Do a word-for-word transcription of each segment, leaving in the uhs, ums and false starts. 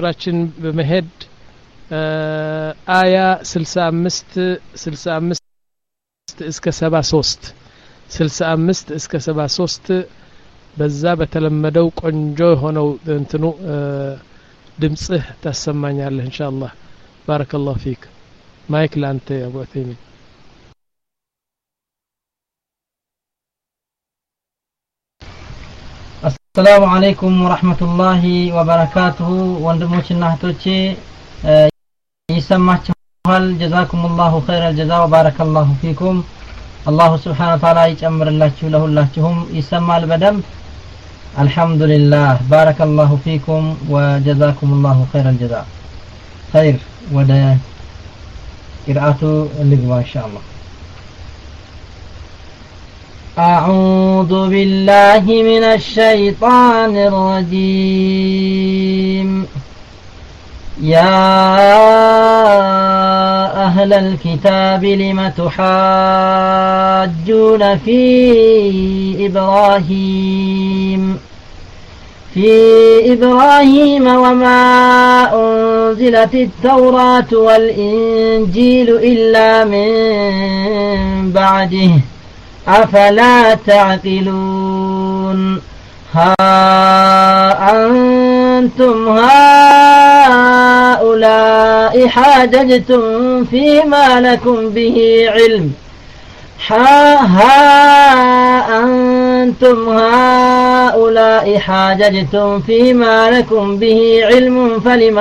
ቁጥራችን በመሄድ አያ ስልሳ አምስት ስልሳ አምስት እስከ ሰባ ሶስት ስልሳ አምስት እስከ ሰባ ሶስት በዛ በተለመደው ቆንጆ ሆነው እንትኑ ድምጽህ ታሰማኛለህ ኢንሻአላህ ባረከላሁ ፊክ ማይክ ላንተ ያ አቡ ዑተይሚን السلام عليكم ورحمة الله وبركاته ወንድሞችና እህቶቼ ይሰማችኋል جزاكم الله خير الجزاء وبارك الله فيكم الله سبحانه وتعالى ይጨምርላችሁ ለሁላችሁም ይሰማል በደንብ الحمد لله بارك الله فيكم وجزاكم الله خير الجزاء خير ወደ قراءة ልግባ إن شاء الله أعوذ بالله من الشيطان الرجيم يا أهل الكتاب لم تحاجون في إبراهيم في إبراهيم وما أنزلت التوراة والإنجيل إلا من بعده أفلا تعقلون ها أنتم هؤلاء حاججتم فيما لكم به علم ها ها أنتم هؤلاء حاججتم فيما لكم به علم فلم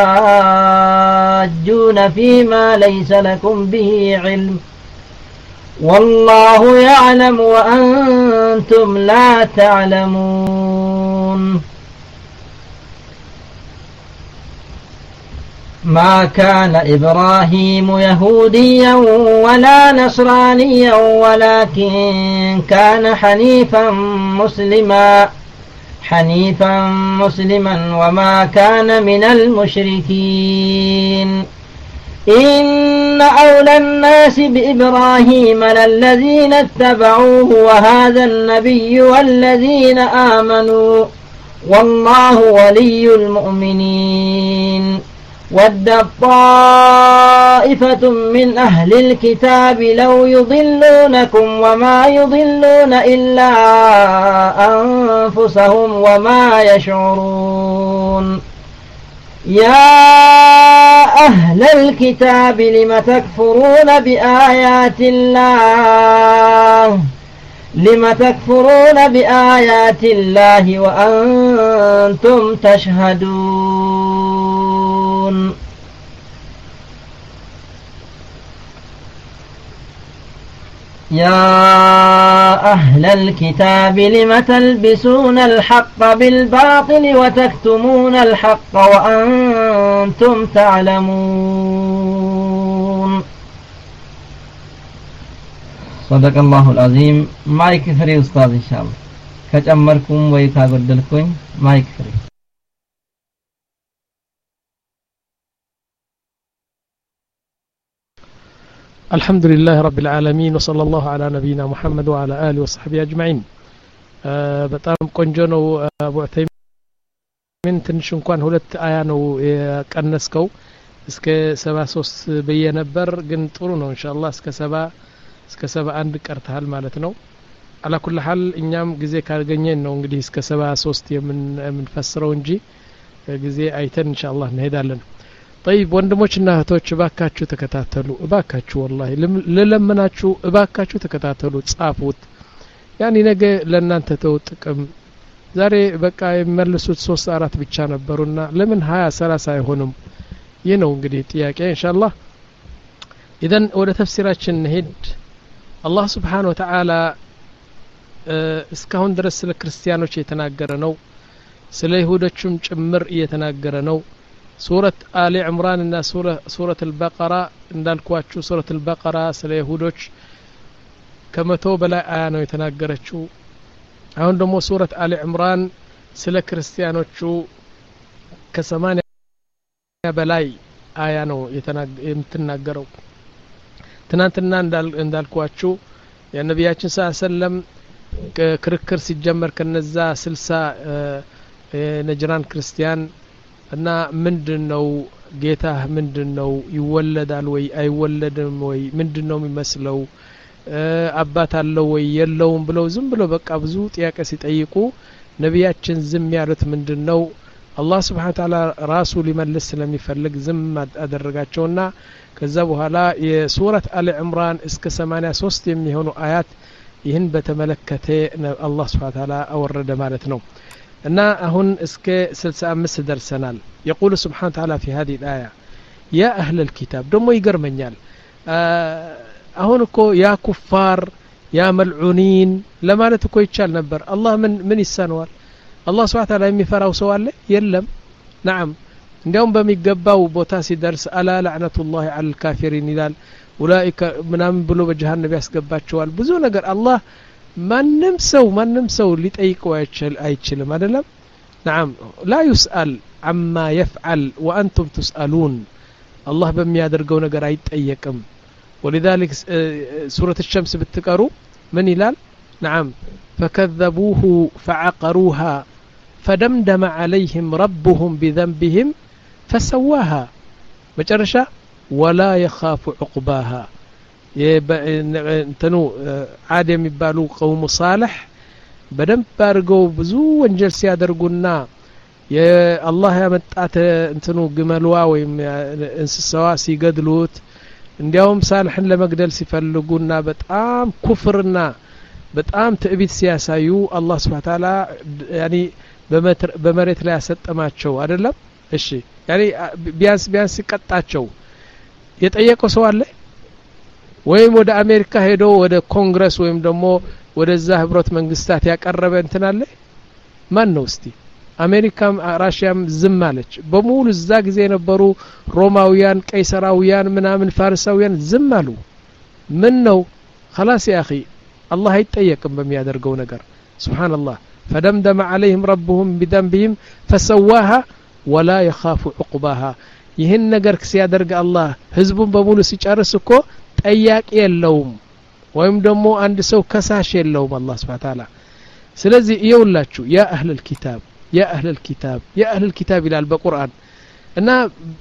تحاجون فيما ليس لكم به علم والله يعلم وأنتم لا تعلمون ما كان إبراهيم يهوديا ولا نصرانيا ولكن كان حنيفا مسلما حنيفا مسلما وما كان من المشركين إن أولى الناس بإبراهيم للذين اتبعوه وهذا النبي والذين آمنوا والله ولي المؤمنين ود طائفة من أهل الكتاب لو يضلونكم وما يضلون إلا أنفسهم وما يشعرون يا أهل الكتاب لم تكفرون بآيات الله لم تكفرون بآيات الله وأنتم تشهدون يا أهل الكتاب لم تلبسون الحق بالباطل وتكتمون الحق وأنتم تعلمون صدق الله العظيم مايك فري أستاذ إن شاء الله كجمركم ويكابردلكم مايك فري الحمد لله رب العالمين وصلى الله على نبينا محمد وعلى آله وصحبه أجمعين በጣም ቆንጆ ነው አቡ ዑተይሚን ትንሽ እንኳን ሁለት አያ ነው የቀነስከው እስከ ሰባ ሶስት በየነበር ግን ጥሩ ነው ኢንሻአላህ እስከ ሰባ እስከ ሰባ አንድ ቀርተሃል ማለት ነው على كل حال እኛም ጊዜ ካገኘን ነው እንግዲህ እስከ ሰባ ሶስት የምን የምንፈስረው እንጂ ጊዜ አይተን ኢንሻአላህ እንሄዳለን طيب ወንድሞችና እህቶች እባካችሁ ተከታተሉ እባካችሁ والله ለለምናችሁ እባካችሁ ተከታተሉ ጻፉት ያኒ ነገ ለእናንተ ተውጥቅም ዛሬ በቃ የመለሱት ሶስት አራት ብቻ ነበሩና ለምን ሀያ ሰላሳ አይሆንም ይህ ነው እንግዲህ ጥያቄ ኢንሻአላህ ኢذن ወደ ተፍሲራችን ሄድ አላህ Subhanahu Wa Ta'ala እስካሁን ድረስ ስለ ክርስቲያኖች የተናገረ ነው ስለ ይሁዶችም ጭምር እየተናገረ ነው ሱረት አሊ ዕምራን እና ሱረት አልበቀራ እንዳልኳችሁ ሱረት አልበቀራ ስለ ይሁዶች ከመቶ በላይ አያ ነው የተናገረችው አሁን ደግሞ ሱረት አሊ ዕምራን ስለ ክርስቲያኖቹ ከሰማንያ በላይ አያ ነው የምትናገረው ትናንትና እንዳልኳችሁ የነቢያችን ሰለላሁ ዐለይሂ ወሰለም ክርክር ሲጀመር ከነዛ ስልሳ ነጅራን ክርስቲያን እና ምንድነው ጌታህ ምንድነው ይወለዳል ወይ አይወለድም ወይ ምንድነው የሚመስለው አባት አለው ወይ የለውም ብለው ዝም ብለው በቃ ብዙ ጥያቄ ሲጠይቁ ነቢያችን ዝም ያሉት ምንድነው አላህ Subhanahu Ta'ala ራሱ ሊመልስ ስለሚፈልግ ዝም አደረጋቸውና ከዛ በኋላ የሱረት አሊ ዕምራን እስከ ሰማንያ ሶስት የሚሆኑ አያት ይህን በተመለከተ አላህ Subhanahu Ta'ala አወረደ ማለት ነው እና አሁን እስከ ስልሳ አምስት ደርሰናል يقول سبحانه وتعالى في هذه الآية يا أهل الكتاب دمو يقرمنيال አሁን እኮ ያ ኩፋር ያ መልዑኒን ለማለት እኮ ይቻል ነበር አላህ ምን ምን ይሳነዋል አላህ Subhanahu Ta'ala የሚፈራው ሰው አለ የለም نعم እንዲያውም በሚገባው ቦታ ሲደርስ አላ ለዕነቱላሂ ዐለል ካፊሪን ይላል ኡላኢከ ምናምን ብሎ በጀሃነም ያስገባቸዋል ብዙ ነገር አላህ ማንም ሰው ማንም ሰው ሊጠይቀው አይችል አይችልም አይደለም نعم لا يسأل عما يفعل وأنتم تسألون الله በሚያደርገው ነገር አይጠየቅም ولذلك سورة الشمس بتقروا من هلال نعم فكذبوه فعقروها فدمدم عليهم ربهم بذنبهم فسواها مجرشة ولا يخاف عقباها انتنو عادي يبالو قوم صالح بدم بارغو بزو وانجل سيادرغونا يا الله يمطات انتنو جملوا ويم انسسوا سيقدلوت እንዲያውም ሳልህን ለመግደል ሲፈልጉና በጣም ኩፍርና በጣም ትዕቢት ሲያሳዩ አላህ Subhanahu Ta'ala ያኒ በመሬት ላይ ያሰጠማቸው አይደለም እሺ ያኒ ቢያንስ ቢያንስ ቀጣቸው የጠየቀው ሰው አለ ወይም ወደ አሜሪካ ሄዶ ወደ ኮንግረስ ወይም ደግሞ ወደዛ ህብረት መንግስታት ያቀረበ እንትን አለ ማን ነው እስቲ አሜሪካም ራሺያም ዝም አለች በሙሉ እዛ ጊዜ የነበሩ ሮማውያን ቀይሰራውያን ምናምን ፋርሳውያን ዝም አሉ ምን ነው خلاص يا اخي الله አይጠየቅም በሚያደርገው ነገር ሱብሃንአላህ فدمدم عليهم ربهم بذنبهم فسواها ولا يخاف عقباها ይህን ነገር ሲያደርግ አላህ ህዝቡን በሙሉ ሲጨርስ እኮ ጠያቂ የለውም ወይም ደግሞ አንድ ሰው ከሳሽ የለውም አላህ Subhanahu Wa Ta'ala ስለዚህ ይውላችሁ ያ አህለል ኪታብ يا أهل الكتاب يا أهل الكتاب إلى القرآن أنا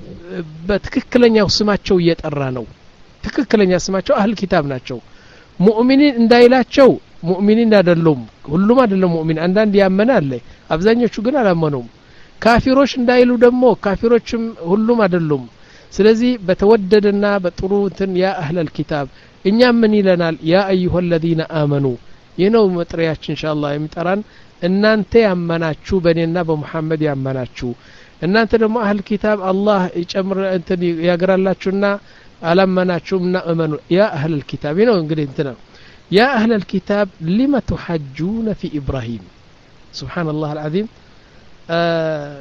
بتككلني وسمعتشوا يتقرانوا تككلني سمعتشوا أهل الكتاب ناتشوا مؤمنين እንዳይላቸው مؤمنين አይደሉም ሁሉም አይደለም ሙእሚን አንዳንድ ያመናል አብዛኞቹ ግን አላመኑም ካፊሮች እንዳይሉ ደግሞ ካፊሮችም ሁሉም አይደሉም ስለዚህ በተወደደና በጥሩ እንትን ያ أهل الكتاب እኛ ምን ይለናል ያ أيها الذين آمنوا ይነው መጥሪያችን ኢንሻአላህ የሚጠራን እናንተ ያመናችሁ በእኔና በመሐመድ ያመናችሁ እናንተ ደግሞ አህል ኪታብ አላህ ይጨምር እንትን ያግራላችሁና አላመናችሁምና እመኑ ያ አህል الكتاب ነው እንግዲህ እንትና ያ አህል الكتاب لما تحجون في ابراهيم سبحان الله العظيم آه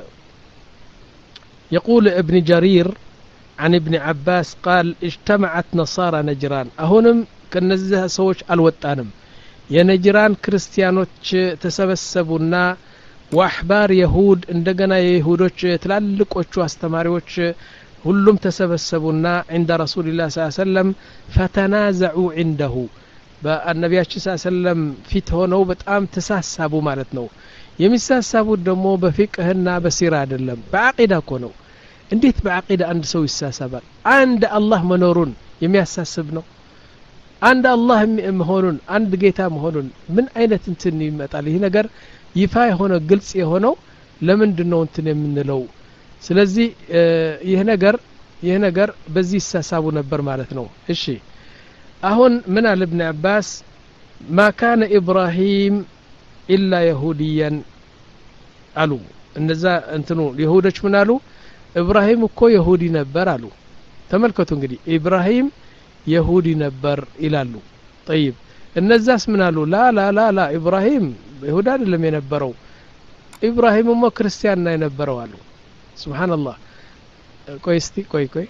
يقول ابن جرير عن ابن عباس قال اجتمعت نصارى نجران اهونم كنزه سوش الوطانم የነጅራን ክርስቲያኖች ተሰበሰቡና ወአህባር ይሁድ እንደገና የይሁዶች ትላልቆቹ አስተማሪዎች ሁሉም ተሰበሰቡና عند رسول الله صلى الله عليه وسلم فتنازعوا عنده በአንነቢያችን صلى الله عليه وسلم ፊት ሆነው በጣም ተሳሳቡ ማለት ነው የሚሳሳቡት ደግሞ በፍቅህና በሲራ አይደለም በአቂዳ እኮ ነው እንዴት በአቂዳ አንድ ሰው ይሳሳባል አንድ አላህ መኖሩን የሚያሳስብ ነው አንድ አላህ መሆኑን አንድ ጌታ መሆኑን ምን አይነት እንትን ይመጣል ይሄ ነገር ይፋ የሆነ ግልጽ የሆነው ለምንድነው እንትን የምንለው ስለዚህ ይሄ ነገር ይሄ ነገር በዚህ ይሳሳቡ ነበር ማለት ነው እሺ አሁን ምን አለ ኢብኑ አባስ ما كان ابراهيم الا يهوديا አሉ እነዛ እንትኑ ይሁዶች ምን አሉ ኢብራሂም እኮ ይሁዲ ነበር አሉ ተመልከቱ እንግዲህ ኢብራሂም يهودي نبر إلالو طيب النزاس منالو لا لا لا لا إبراهيم يهودا لم ينبروا إبراهيم ما كريستيان ينبروا له سبحان الله كويستي كوي كوي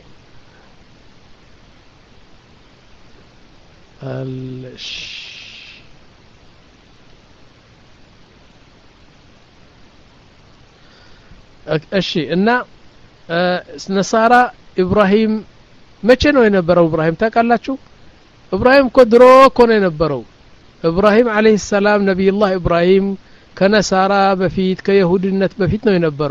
الش الشيء إن نصارى إبراهيم መቼ ነው የነበረው ኢብራሂም ታውቃላችሁ ኢብራሂም ኮድሮ ኮነ የነበረው ኢብራሂም አለይሂ ሰላም ነብዩላህ ኢብራሂም ከነሳራ በፊት ከይሁድነት በፊት ነው የነበረው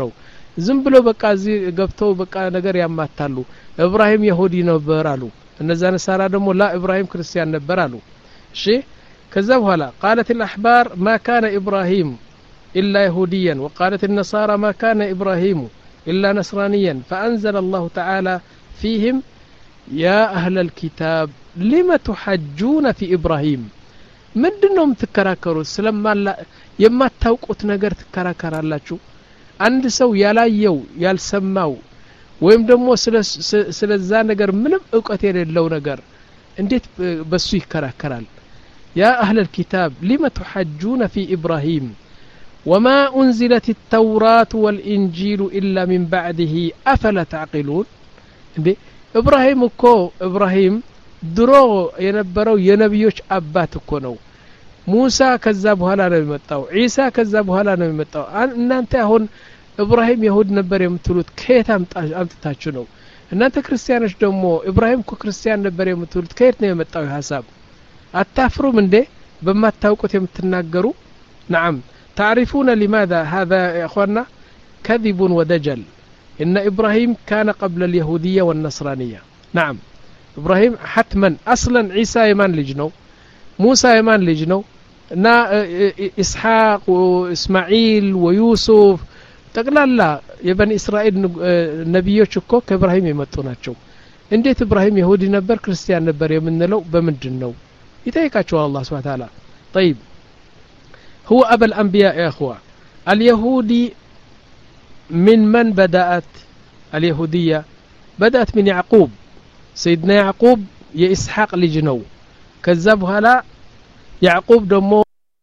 ዝም ብሎ በቃ እዚህ ገብተው በቃ ነገር ያማታሉ ኢብራሂም ይሁዲ ነበር አሉ እነዛ ነሳራ ደግሞ ላ ኢብራሂም ክርስቲያን ነበር አሉ እሺ ከዛ በኋላ قالت الاحبار ما كان ابراهيم الا يهوديا وقالت النصارى ما كان ابراهيم الا نصرانيا فانزل الله تعالى فيهم يا اهل الكتاب لما تحجون في ابراهيم ምንድነው የምትከራከሩት ስለማላ የማታውቁት ነገር ትከራከራላችሁ አንድ ሰው ያላየው ያልሰማው ወይም ደግሞ ስለ ስለዛ ነገር ምንም ዕውቀት የሌለው ነገር እንዴት በሱ ይከራከራል يا أهل الكتاب لما تحجون في إبراهيم وما أنزلت التوراة والإنجيل إلا من بعده أفلا تعقلون إبراهيم كو إبراهيم ድሮ የነበረው የነብዮች አባት እኮ ነው ሙሳ ከዛ በኋላ ነው የመጣው ኢሳ ከዛ በኋላ ነው የመጣው እናንተ አሁን ኢብራሂም ይሁድ ነበር የምትሉት ከየት አምጥታችሁ ነው እናንተ ክርስቲያኖች ደግሞ ኢብራሂም እኮ ክርስቲያን ነበር የምትሉት ከየት ነው የመጣው ሐሳብ አታፍሩም እንዴ በማታውቁት የምትናገሩ نعم تعرفون لماذا هذا يا اخوانا كذب ودجل ان ابراهيم كان قبل اليهوديه والنصرانيه نعم إبراهيم حتما أصلا عيسى يمان لجنو موسى يمان لجنو نا إسحاق وإسماعيل ويوسف تقلال لا يبني إسرائيل نبيوش كو كإبراهيم يمتوناتشو انديت إبراهيم يهودي نبر كريستيان نبر يمن لو بمنجن نو يتايكاتشو الله سبحانه وتعالى طيب هو أبا الأنبياء يا أخوة اليهودي من من بدأت اليهودية بدأت من يعقوب سيدنا يعقوب يا إسحاق لجنو كذبها لا يعقوب دمو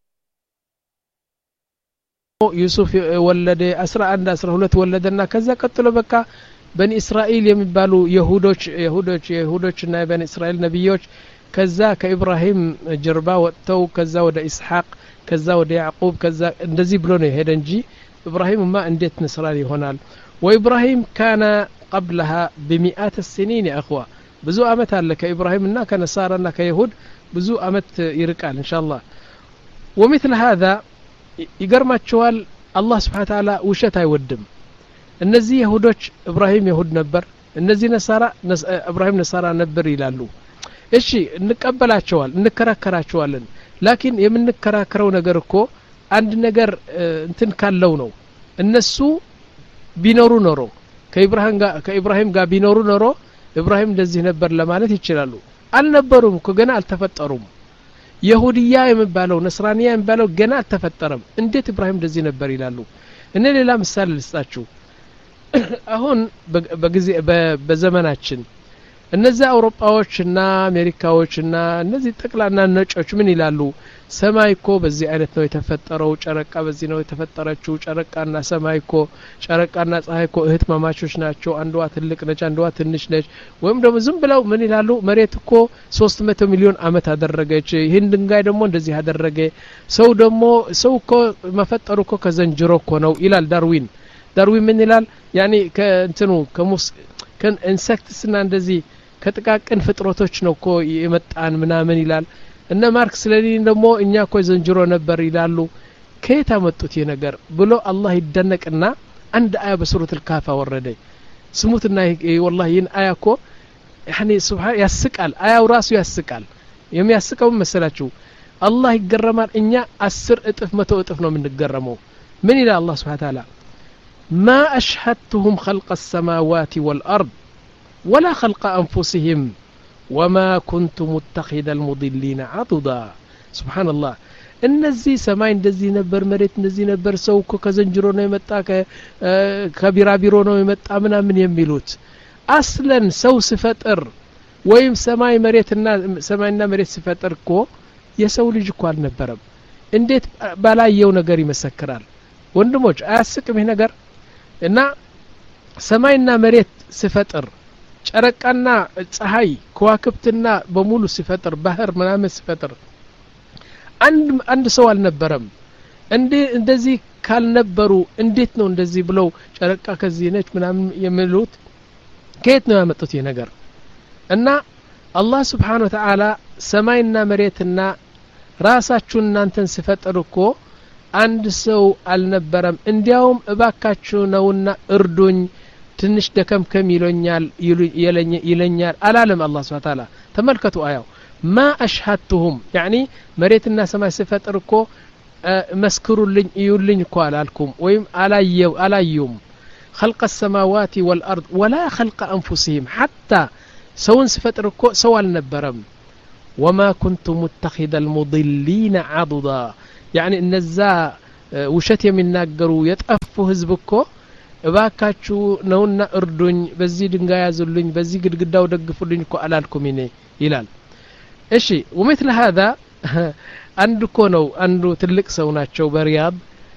يوسف ولد أسرى عند أسرى هلت ولدنا كذا قتلوا بكا بني إسرائيل يمبالو يهودوش يهودوش يهودوش نا بني إسرائيل نبيوش كذا كإبراهيم جربا وتو كذا ودا إسحاق كذا ودا يعقوب كذا እንደዚህ ብሎ ነው ሄደ እንጂ إبراهيم ما እንዴት ነስራኒ ይሆናል وإبراهيم كان قبلها بمئات السنين يا أخوة ብዙ አመት አለ ከኢብራሂም እና ከነሳራና ከይሁድ ብዙ አመት ይርቃል ኢንሻአላህ ومثل هذا ይገርማቸዋል አላህ Subhanahu Wa Ta'ala ውሸት አይወድም እነዚህ ይሁዶች ኢብራሂም ይሁድ ነበር እነዚህ ነሳራ ኢብራሂም ነሳራ ነበር ይላሉ እሺ እንቀበላቸዋል እንከራከራቸዋለን ላኪን የምንከራከረው ነገር እኮ አንድ ነገር እንትን ካለው ነው እነሱ ቢኖሩ ኖሮ ከኢብራሂም ጋር ከኢብራሂም ጋር ቢኖሩ ኖሮ ኢብራሂም እንደዚህ ነበር ለማለት ይችላሉ አልነበሩም እኮ ገና አልተፈጠሩም ይሁዲያ የሚባለው ነስራኒያ የሚባለው ገና አልተፈጠረም እንዴት ኢብራሂም እንደዚህ ነበር ይላሉ እኔ ሌላ ምሳሌ ልስጣችሁ አሁን በጊዜ በዘመናችን እነዚህ አውሮፓዎችና አሜሪካዎችና እነዚህ ጠቅላና ነጮች ምን ይላሉ ሰማይ እኮ በዚህ አይነት ነው የተፈጠረው ጨረቃ በዚህ ነው የተፈጠረችው ጨረቃና ሰማይ እኮ ጨረቃና ፀሐይ እኮ እህት ማማቾች ናቸው አንዷ ትልቅ ነች አንዷ ትንሽ ነች ወይም ደግሞ ዝም ብለው ምን ይላሉ መሬት እኮ ሶስት መቶ ሚሊዮን አመት አደረገች ይህን ድንጋይ ደግሞ እንደዚህ አደረገ ሰው ደግሞ ሰው እኮ መፈጠሩ እኮ ከዘንጅሮ እኮ ነው ይላል ዳርዊን ዳርዊን ምን ይላል ያኒ ከእንትኑ ከሙስ ከን ኢንሴክትስና እንደዚህ ከጥቃቅን ፍጥረቶች ነው እኮ የመጣን ምናምን ይላል እነ ማርክስ ለሊን ደግሞ እኛ እኮ ዘንጅሮ ነበር ይላሉ ከየት አመጡት ይሄ ነገር ብሎ አላህ ይደነቅና አንድ አያ በሱረት الካፍ ወረደ ስሙትና والله ይህን አያ እኮ يعني سبحان ያስቃል አያው ራሱ ያስቃል የሚያስቀው መሰላችሁ አላህ ይገረማል እኛ አስር እጥፍ መቶ እጥፍ ነው የምንገረመው ምን ይላል አላህ Subhanahu Wa Ta'ala ما أشهدتهم خلق السماوات والأرض ولا خلق أنفسهم وما كنت متخذ المضلين عضدا سبحان الله እነዚህ ሰማይ እንደዚህ ነበር መሬት እንደዚህ ነበር ሰው እኮ ከዘንጅሮ ነው የመጣ ከቢራቢሮ ነው የመጣ ምናምን የሚሉት አስለን ሰው ሲፈጠር ወይም ሰማይ መሬትና ሰማይና መሬት ሲፈጠር እኮ የሰው ልጅ እኮ አልነበረም እንዴት ባላየው ነገር ይመሰክራል ወንድሞች አያስቅም ይሄ ነገር እና ሰማይና መሬት ሲፈጠር ጨረቃና ፀሐይ ከዋክብትና በሙሉ ሲፈጠር ባህር ምናምን ሲፈጠር አንድ አንድ ሰው አልነበረም እንዴ እንደዚህ ካልነበሩ እንዴት ነው እንደዚህ ብለው ጨረቃ ከዚህ ነች ምናምን የሚሉት ከየት ነው ያመጡት ይሄ ነገር እና አላህ Subhanahu Wa Ta'ala ሰማይና መሬትና ራሳችሁን እናንተን ሲፈጠር እኮ አንድ ሰው አልነበረም እንዲያውም እባካችሁ ነውና እርዱኝ ትንሽ ደከምከም ይለኛል ይለኛል አላለም አላህ Subhanahu Wa Ta'ala ተመልከቱ አያው ما أشهدتهم يعني مريتنا سماء سفتركو مسكروا يولين እኮ አላልኩም ወይም አላየው አላዩም خلق السماوات والأرض ولا خلق أنفسهم حتى سون سفتركو سو አልነበረም وما كنت متخذ المضلين عضدا يعني እነዛ ውሸት የሚናገሩ የጠፉ ህዝብ እኮ እባካችሁ ነውና እርዱኝ በዚህ ድንጋይ ያዙልኝ በዚህ ግድግዳው ደግፉልኝ እኮ አላልኩም እኔ ይላል እሺ ومثل هذا አንዱ እኮ ነው አንዱ ትልቅ ሰው ናቸው በሪያድ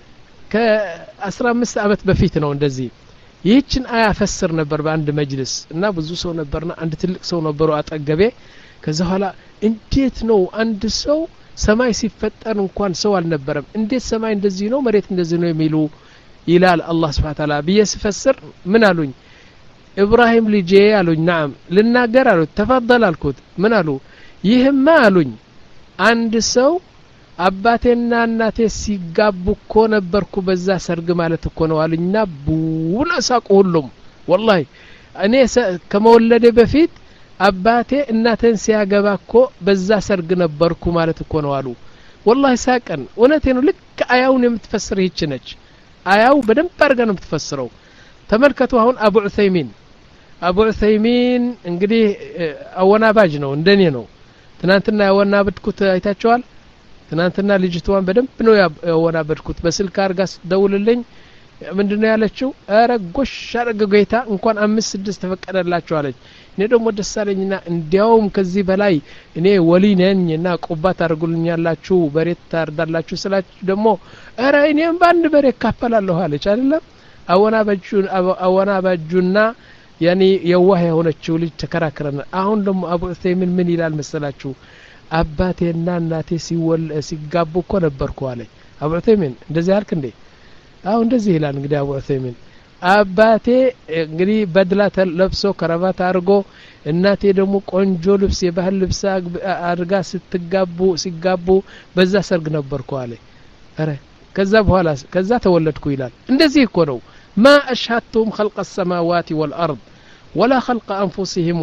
ከ15 አመት በፊት ነው እንደዚህ ይህችን አያ ፈስር ነበር በአንድ መጅልስ እና ብዙ ሰው ነበርና አንድ ትልቅ ሰው ነበሩ አጠገቤ ከዛ ኋላ እንዴት ነው አንድ ሰው ሰማይ ሲፈጠር እንኳን ሰው አልነበረም እንዴት ሰማይ እንደዚህ ነው መሬት እንደዚህ ነው የሚሉ ይላል አላህ Subhanahu Wa Ta'ala በየስፈስር ምን አሉኝ ኢብራሂም ልጄ አሉኝ ናም ልናገር አሉ ተፈضل አልኩት ምን አሉ ይህማ አሉኝ አንድ ሰው አባቴና እናቴ ሲጋቡ እኮ ነበርኩ በዛ ሰርግ ማለት እኮ ነው አሉኝና ቡላ ሳቁ ሁሉም والله እኔ ከመወለዴ በፊት አባቴ እናቴን ሲያገባ እኮ በዛ ሰርግ ነበርኩ ማለት እኮ ነው አሉ والله ሳቀን እውነቴ ነው ልክ አያውን የምትፈስር ይች ነች አያው በደንብ አድርጋ ነው የምትፈስረው ተመልከቱ አሁን አቡ ዑሰይሚን አቡ ዑሰይሚን እንግዲህ አወናባጅ ነው እንደኔ ነው ትናንትና ያወናበድኩት አይታችኋል ትናንትና ልጅቷን በደንብ ነው ያወናበድኩት በስልክ አርጋ ደውልልኝ ምንድነው ያለችው አረ ጎሽ አረገ ጌታ እንኳን አምስት ስድስት ተፈቀደላችሁ አለች እኔ ደግሞ ደሳለኝና እንዲያውም ከዚህ በላይ እኔ ወሊ ነኝና ቁባት አርጉልኛላችሁ በሬት ታርዳላችሁ ስላችሁ ደግሞ አረ እኔም ባንድ በሬ ካፈላለሁ አለች አይደለም አወናባጁ አወናባጁና ያኒ የዋህ የሆነችው ልጅ ተከራከረና አሁን ደግሞ አቡ ዑሰይሚን ምን ይላል መሰላችሁ አባቴና እናቴ ሲወል ሲጋቡ እኮ ነበርኩ አለኝ አቡ ዑሰይሚን እንደዚህ አልክ እንዴ አው እንደዚህ ይላል እንግዲህ አቡ ዑሰይሚን አባቴ እንግዲህ በድላ ለብሶ ከረባት አርጎ እናቴ ደግሞ ቆንጆ ልብስ የባህል ልብስ አርጋ ስትጋቡ ሲጋቡ በዛ ሰርግ ነበርኩ አለኝ አረ ከዛ በኋላ ከዛ ተወለድኩ ይላል እንደዚህ እኮ ነው ما أشهدتهم خلق السماوات والأرض ولا خلق أنفسهم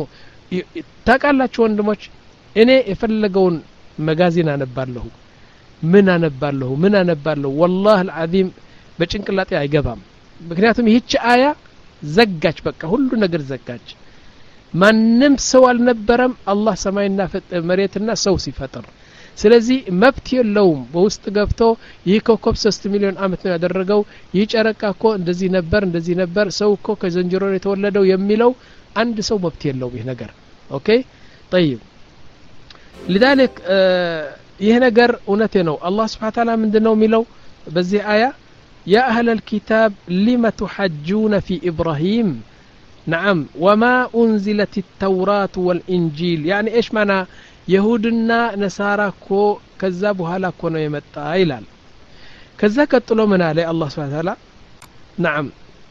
ታቃላችሁ ወንድሞች እኔ የፈለገውን መጋዚን አነባለሁ ምን አነባለሁ ምን አነባለሁ والله العظيم በጭንቅላቴ አይገባም ምክንያቱም ይህች አያ ዘጋች በቃ ሁሉ ነገር ዘጋች ማንም ሰው አልነበረም አላህ ሰማይና መሬትና ሰው ሲፈጥር ስለዚህ መብት የለውም በውስጥ ገብቶ ይህ ኮከብ ሶስት ሚሊዮን አመት ነው ያደረገው ይህ ጨረቃ እኮ እንደዚህ ነበር እንደዚህ ነበር ሰው እኮ ከዘንጀሮ የተወለደው የሚለው አንድ ሰው መብት የለውም ይህ ነገር ኦኬ طيب لذلك ይህ ነገር እውነቴ ነው አላህ Subhanahu Wa Ta'ala ምንድነው የሚለው በዚህ አያ يا أهل الكتاب لما تحجون في إبراهيم نعم وما أنزلت التوراة والإنجيل يعني إيش معنى يهودنا نصارى كو كذبوا هلا كونوا يمتع إلال كذا كتلوا من عليه الله سبحانه وتعالى نعم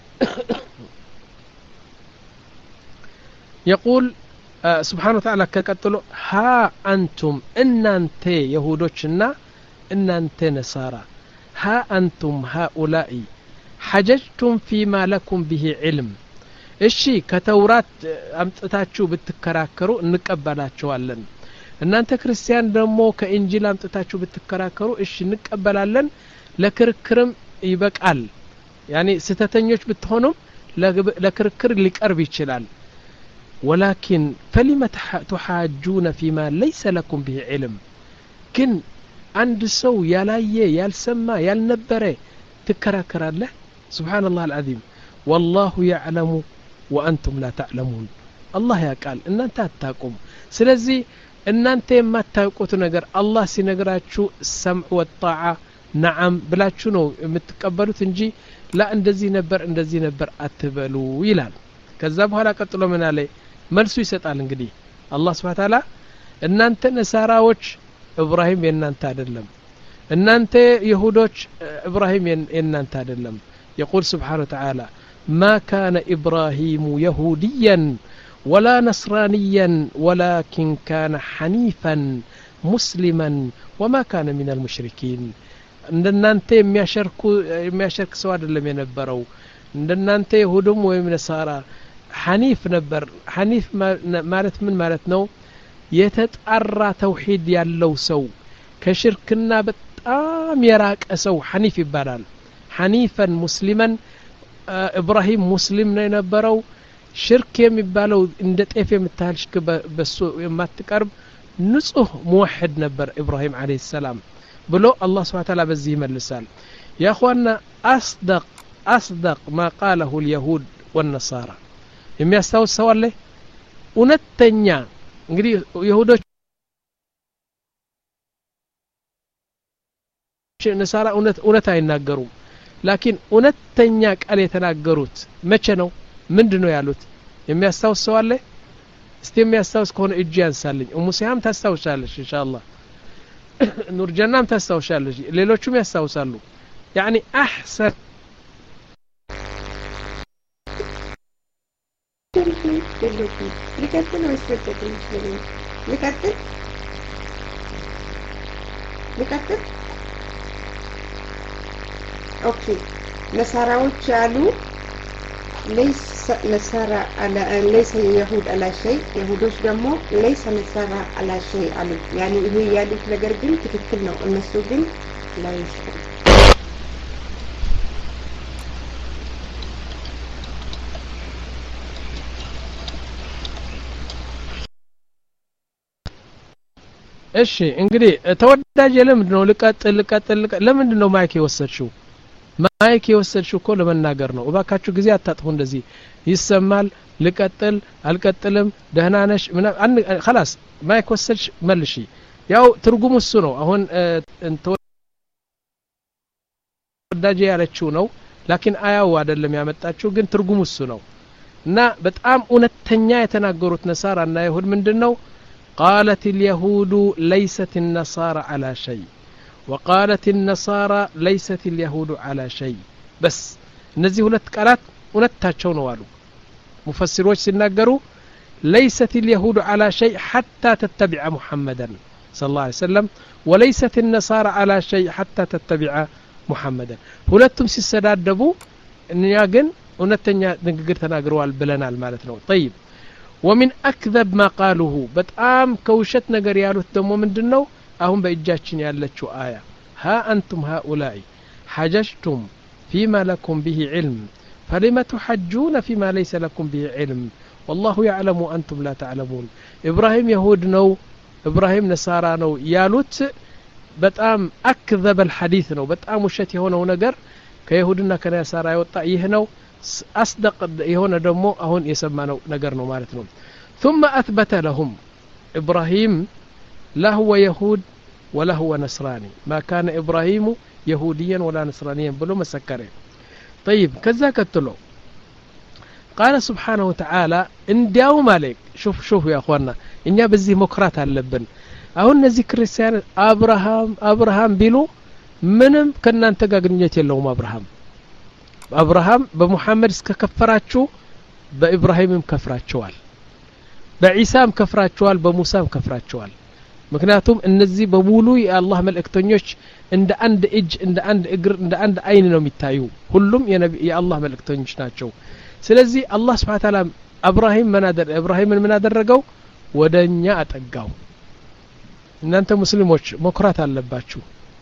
يقول آه سبحانه وتعالى كتلوا ها أنتم إن أنت يهودوشنا إن أنت نصارى ها أنتم هؤلاء حججتم فيما لكم به علم إشي كتورات أمتتاتشو بتكراكرو نقبلاتشوالن እናንተ ክርስቲያን ደግሞ ከኢንጂል አምጥታችሁ ብትከራከሩ እሺ እንቀበላለን ለክርክርም ይበቃል ያኒ ስተተኞች ብትሆኑም ለክርክር ሊቀርብ ይችላል ولكن فلما تحاجون فيما ليس لكم به علم ግን አንድ ሰው ያላየ ያልሰማ ያልነበረ ትከራከራለህ سبحان الله العظيم والله يعلم وانتم لا تعلمون الله ያቃል እናንተ አታቁም ስለዚህ እናንተ የማታውቁት ነገር አላህ ሲነግራችሁ ሰምዕ ወጣዓ ነዓም ብላችሁ ነው የምትቀበሉት እንጂ ላ እንደዚህ ነበር እንደዚህ ነበር አትበሉ ይላል ከዛ በኋላ ቀጥሎ ምን አለ መልሱ ይሰጣል እንግዲህ አላህ Subhanahu Wa Ta'ala እናንተ ነሳራዎች ኢብራሂም የናንተ አይደለም እናንተ ይሁዶች ኢብራሂም የናንተ አይደለም يقول سبحانه وتعالى ما كان إبراهيم يهوديا ولا نصرانيا ولكن كان حنيفا مسلما وما كان من المشركين እንደናንተ የሚያሸርኩ የሚያሸርክ ሰው አይደለም የነበረው እንደናንተ ይሁድም ወይም ነሳራ ሐኒፍ ነበር ሐኒፍ ማለት ምን ማለት ነው የተጣራ ተውሂድ ያለው ሰው ከሽርክና በጣም የራቀ ሰው ሐኒፍ ይባላል ሐኒፈን ሙስሊማን ኢብራሂም ሙስሊም ነው የነበረው ሽርክ የሚባለው እንደ ጤፍ የምታህል ሽርክ በሱ የማትቀርብ ንጹህ ሙወሂድ ነበር ኢብራሂም አለይሂ ሰላም ብሎ አላህ Subhanahu Wa Ta'ala በዚህ ይመልሳል ያ اخوانا اصدق اصدق ما قاله اليهود والنصارى የሚያስታውስ ሰው አለ እውነተኛ እንግዲህ ይሁዶች ነሳራ እውነት እውነት አይናገሩም ላኪን እውነተኛ ቃል የተናገሩት መቼ ነው ምንድነው ያሉት የሚያስታውስ ሰው አለ እስቲ የሚያስታውስ ከሆነ እጅ ያንሳልኝ ኡሙ ሲያም ታስታውሻለሽ ኢንሻአላህ ኑር ጀናም ታስታውሻለሽ ሌሎቹም ያስታውሳሉ يعني احسن لكتل ويستكتل لكتل لكتل اوكي نصاراዎች አሉ ليس نصارى على ليس يهود على شيء يهودوች ደግሞ ليس نصارى على شيء አሉ يعني ይሄ ያሉት ነገር ግን ትክክል ነው እነሱ ግን ላይ እሺ እንግዲህ ተወዳጅ ለምንድን ነው ልቀጥል ልቀጥል ለምንድን ነው ማይክ የወሰድሽው ማይክ የወሰድሽው እኮ ለመናገር ነው እባካችሁ ጊዜ አታጥፉ እንደዚህ ይሰማል ልቀጥል አልቀጥልም ደህና ነሽ خلاص ማይክ ወሰድሽ መልሺ ያው ትርጉሙ እሱ ነው አሁን ተወዳጅ ያለችው ነው ላኪን አያው አይደለም ያመጣችው ግን ትርጉሙ እሱ ነው እና በጣም እውነተኛ የተናገሩት ነሳራና ይሁድ ምንድነው قالت اليهود ليست النصارى على شيء وقالت النصارى ليست اليهود على شيء بس እነዚህ ሁለት ቃላት ሁለታቸው ነው አሉ ሙፈሲሮች ሲናገሩ ليست اليهود على شيء حتى تتبع محمدا صلى الله عليه وسلم وليست النصارى على شيء حتى تتبع محمدا ሁለቱም ሲሰዳደቡ እኛ ግን እውነተኛ ንግግር ተናግረዋል ብለናል ማለት ነው طيب ومن اكذب ما قالوه በጣም ከውሸት ነገር ያሉት ደግሞ ምንድነው አሁን በእጃችን ያለችው አያ ها انتم هؤلاء حججتم فيما لكم به علم فلما تحجون فيما ليس لكم به علم والله يعلم وانتم لا تعلمون ابراهيم يهود ነው ابراهيم ነሳራ ነው ያሉት በጣም اكذب الحديث ነው በጣም ውሸት የሆነው ነገር ከይሁድና ከነሳራ ይወጣ ይህ ነው اصدق የሆነ ደግሞ አሁን የሰማነው ነገር ነው ማለት ነው ثم اثبت لهم ابراهيم لا هو يهود ولا هو نصراني ما كان ابراهيم يهوديا ولا نصرانيا بلو مسكره طيب كذا كتلو قال سبحانه وتعالى اندياوم عليك شوف شوف يا اخوانا እኛ በዚህ መኩራት አለብን አሁን እነዚህ ክርስቲያን አብርሃም አብርሃም ቢሉ ምንም ከናንተ ጋር ግንኙነት የለውም አብርሃም አብርሃም በመሐመድ እስከከፈራችሁ በኢብራሂምም ከፍራቸዋል በኢሳም ከፍራቸዋል በሙሳም ከፍራቸዋል ምክንያቱም እነዚህ በሙሉ የአላህ መልእክተኞች እንደ አንድ እጅ እንደ አንድ እግር እንደ አንድ አይን ነው የሚታዩ ሁሉም የአላህ መልእክተኞች ናቸው ስለዚህ አላህ Subhanahu Wa Ta'ala አብርሃም መናደር ኢብራሂምን ምን አደረገው ወደኛ አጠጋው እናንተ ሙስሊሞች መኩራት አለባችሁ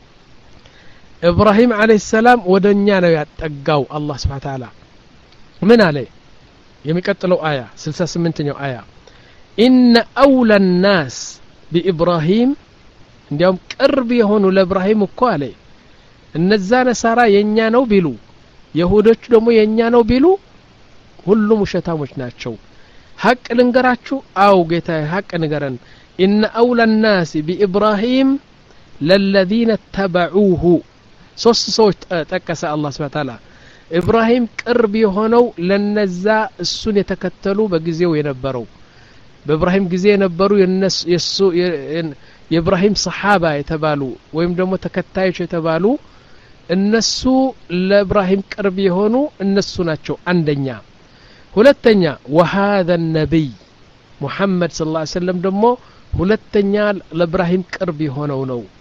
إبراهيم عليه السلام ودنيا ነው ያጠጋው አላህ Subhanahu Wa Ta'ala ምን አለ የሚቀጥለው አያ ስልሳ ስምንተኛው አያ إن أولى الناس بإبراهيم እንዲያውም ቅርብ የሆኑ ለኢብራሂም እኮ አለ እነዛ ነሳራ የኛ ነው ቢሉ ይሁዶች ደግሞ የኛ ነው ቢሉ ሁሉም ውሸታሞች ናቸው ሐቅ ልንገራችሁ አው ጌታ ሐቅ ንገረን إن أولى الناس بإبراهيم للذين اتبعوه ሶስት ሰዎች ተጠቀሰ አላህ Subhanahu Wa Ta'ala ኢብራሂም ቅርብ የሆነው ለነዛ እሱን የተከተሉ በጊዜው የነበረው በኢብራሂም ጊዜ የነበሩ የነሱ የሱ የኢብራሂም ሰሃባ የተባሉ ወይም ደግሞ ተከታዮች የተባሉ እነሱ ለኢብራሂም ቅርብ የሆኑ እነሱ ናቸው አንደኛ ሁለተኛ وهذا النبي محمد صلى الله عليه وسلم ደግሞ ሁለተኛ ለኢብራሂም ቅርብ የሆነው ነው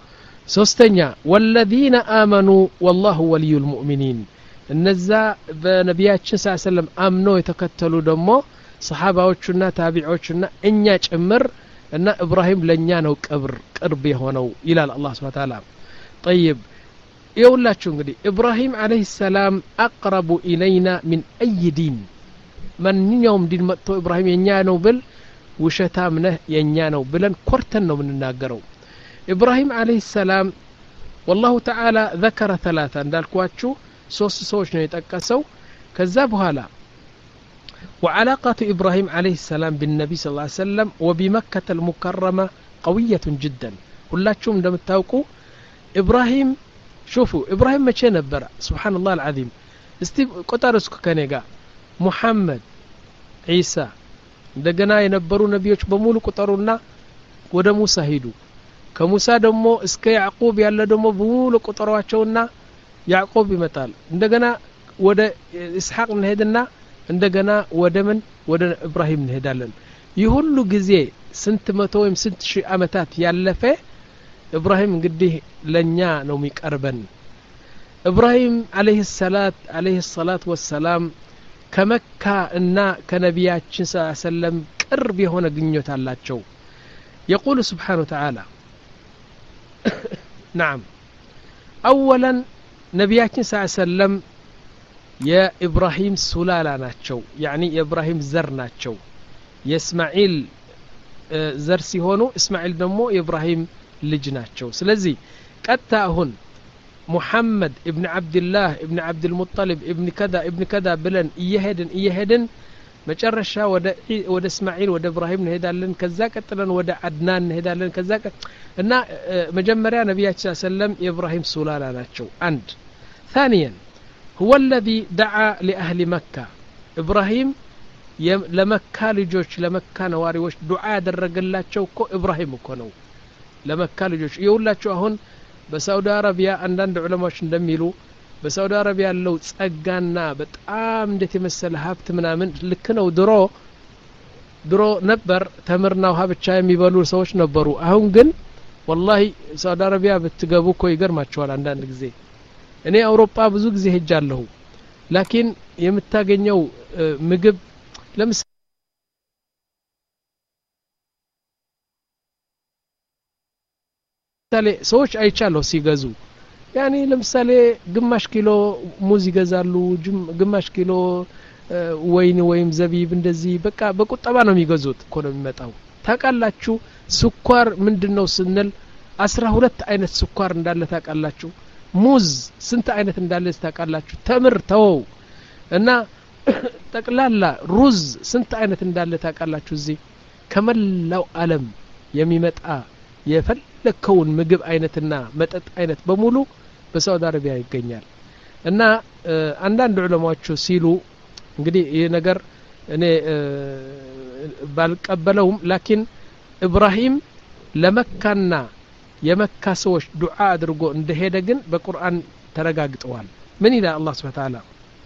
ሶስተኛ والذين آمنوا والله ولي المؤمنين እነዛ በነቢያችን ሰለላሁ ዐለይሂ ወሰለም አምኖ የተከተሉ ደግሞ ሰሃባዎችና ታቢዖችና እኛ ጭምር እና ኢብራሂም ለኛ ነው ቅብር ቅርብ የሆነው ይላል አላህ Subhanahu Wa Ta'ala طيب ይውላችሁ እንግዲህ ኢብራሂም አለይሂ ሰላም አቅረቡ ኢለይና ሚን አይ ዲን ማንኛውም ዲን መጥቶ ኢብራሂም የኛ ነው ብል ውሸታም ነህ የኛ ነው ብለን ኮርተን ነው የምንናገረው ኢብራሂም አለይሂ ሰላም والله تعالى ذكر ثلاثة እንዳልኳችሁ ሶስት ሰዎች ነው የጠቀሰው ከዛ በኋላ وعلاقة إبراهيم عليه السلام بالنبي صلى الله عليه وسلم وبمكة المكرمة قوية جدا ሁላችሁም እንደምታውቁ إبراهيم شوفوا إبراهيم متى نبر سبحان الله العظيم እስቲ ቁጥር እስኩ ከኔ ጋር ሙሐመድ ኢሳ እንደገና የነበሩ ነብዮች በሙሉ ቁጥሩና ወደ ሙሳ ሄዱ ከሙሳ ደግሞ እስከ ያዕቆብ ያለ ደግሞ በሙሉ ቁጥሯቸውና ያዕቆብ ይመጣል እንደገና ወደ ኢስሐቅ እንሄድና እንደገና ወደ ምን ወደ ኢብራሂም እንሄዳለን ይሁሉ ጊዜ ስንት መቶ ወይም ስንት ሺህ አመታት ያለፈ ኢብራሂም እንግዲህ ለኛ ነው የሚቀርበን ኢብራሂም አለይሂ ሰላት አለይሂ ሰላት ወሰላም ከመካ እና ከነቢያችን ሰለላሁ ዐለይሂ ወሰለም ቅርብ የሆነ ግንኙነት አላቸው يقول سبحانه وتعالى نعم اولا ነቢያችን ሰለላሁ ዐለይሂ ወሰለም የኢብራሂም ሱላላ ናቸው يعني የኢብራሂም ዘር ናቸው የእስማኤል ዘር ሲሆኑ እስማኤል ደግሞ የኢብራሂም ልጅ ናቸው ስለዚህ ቀጣ አሁን ሙሐመድ ኢብኑ አብዱላህ ኢብኑ አብዱል ሙጠሊብ ኢብኑ ከዳ ኢብኑ ከዳ ብለን እየሄድን እየሄድን መጨረሻ ወደ ወደ እስማኤል ወደ ኢብራሂም እንሄዳለን ከዛ ቀጥለን ወደ አድናን እንሄዳለን ከዛ እና መጀመሪያ ነብያችን ሰለላሁ ዐለይሂ ወሰለም የኢብራሂም ሱላላ ናቸው አንድ ثانيا هو الذي دعا لأهل مكة إبراهيم لمكة لجوش لمكة نواريوش دعاء درقلاቸው እኮ ኢብራሂም እኮ ነው ለመካ ልጆች ይውላችሁ አሁን በሳውዲ አረቢያ አንዳንድ ዑለማዎች እንደሚሉ በሳውዲ አረቢያ ያለው ጸጋና በጣም እንዴት የመሰለ ሀብት ምናምን ልክ ነው ድሮ ድሮ ነበር ተምርና ውሃ ብቻ የሚበሉ ሰዎች ነበሩ አሁን ግን والله ሳውዲ አረቢያ ብትገቡ እኮ ይገርማችኋል አንዳንድ ጊዜ እኔ አውሮፓ ብዙ ጊዜ ሄጃለሁ ላኪን የምታገኘው ምግብ ለምሳሌ ሰዎች አይቻለሁ ሲገዙ ያኒ ለምሳሌ ግማሽ ኪሎ ሙዝ ይገዛሉ ግማሽ ኪሎ ወይን ወይም ዘቢብ እንደዚህ በቃ በቁጠባ ነው የሚገዙት እኮ ነው የሚመጣው ታቃላችሁ ስኳር ምንድነው ስንል አስራ ሁለት አይነት ስኳር እንዳለ ታቃላችሁ ሙዝ ስንት አይነት እንዳለ ታቃላችሁ ተምር ተው እና ጠቅላላ ሩዝ ስንት አይነት እንዳለ ታቃላችሁ እዚህ ከመላው ዓለም የሚመጣ የፈለከውን ምግብ አይነትና መጠጥ አይነት በሙሉ በሳውዲ አረቢያ ይገኛል እና አንዳንድ ዑለማዎች ሲሉ እንግዲህ ይሄ ነገር እኔ ባልቀበለውም ላኪን ኢብራሂም ለመካና የመካ ሰዎች ዱዓ አድርጎ እንደሄደ ግን በቁርአን ተረጋግጠዋል ምን ይላል አላህ Subhanahu Wa Ta'ala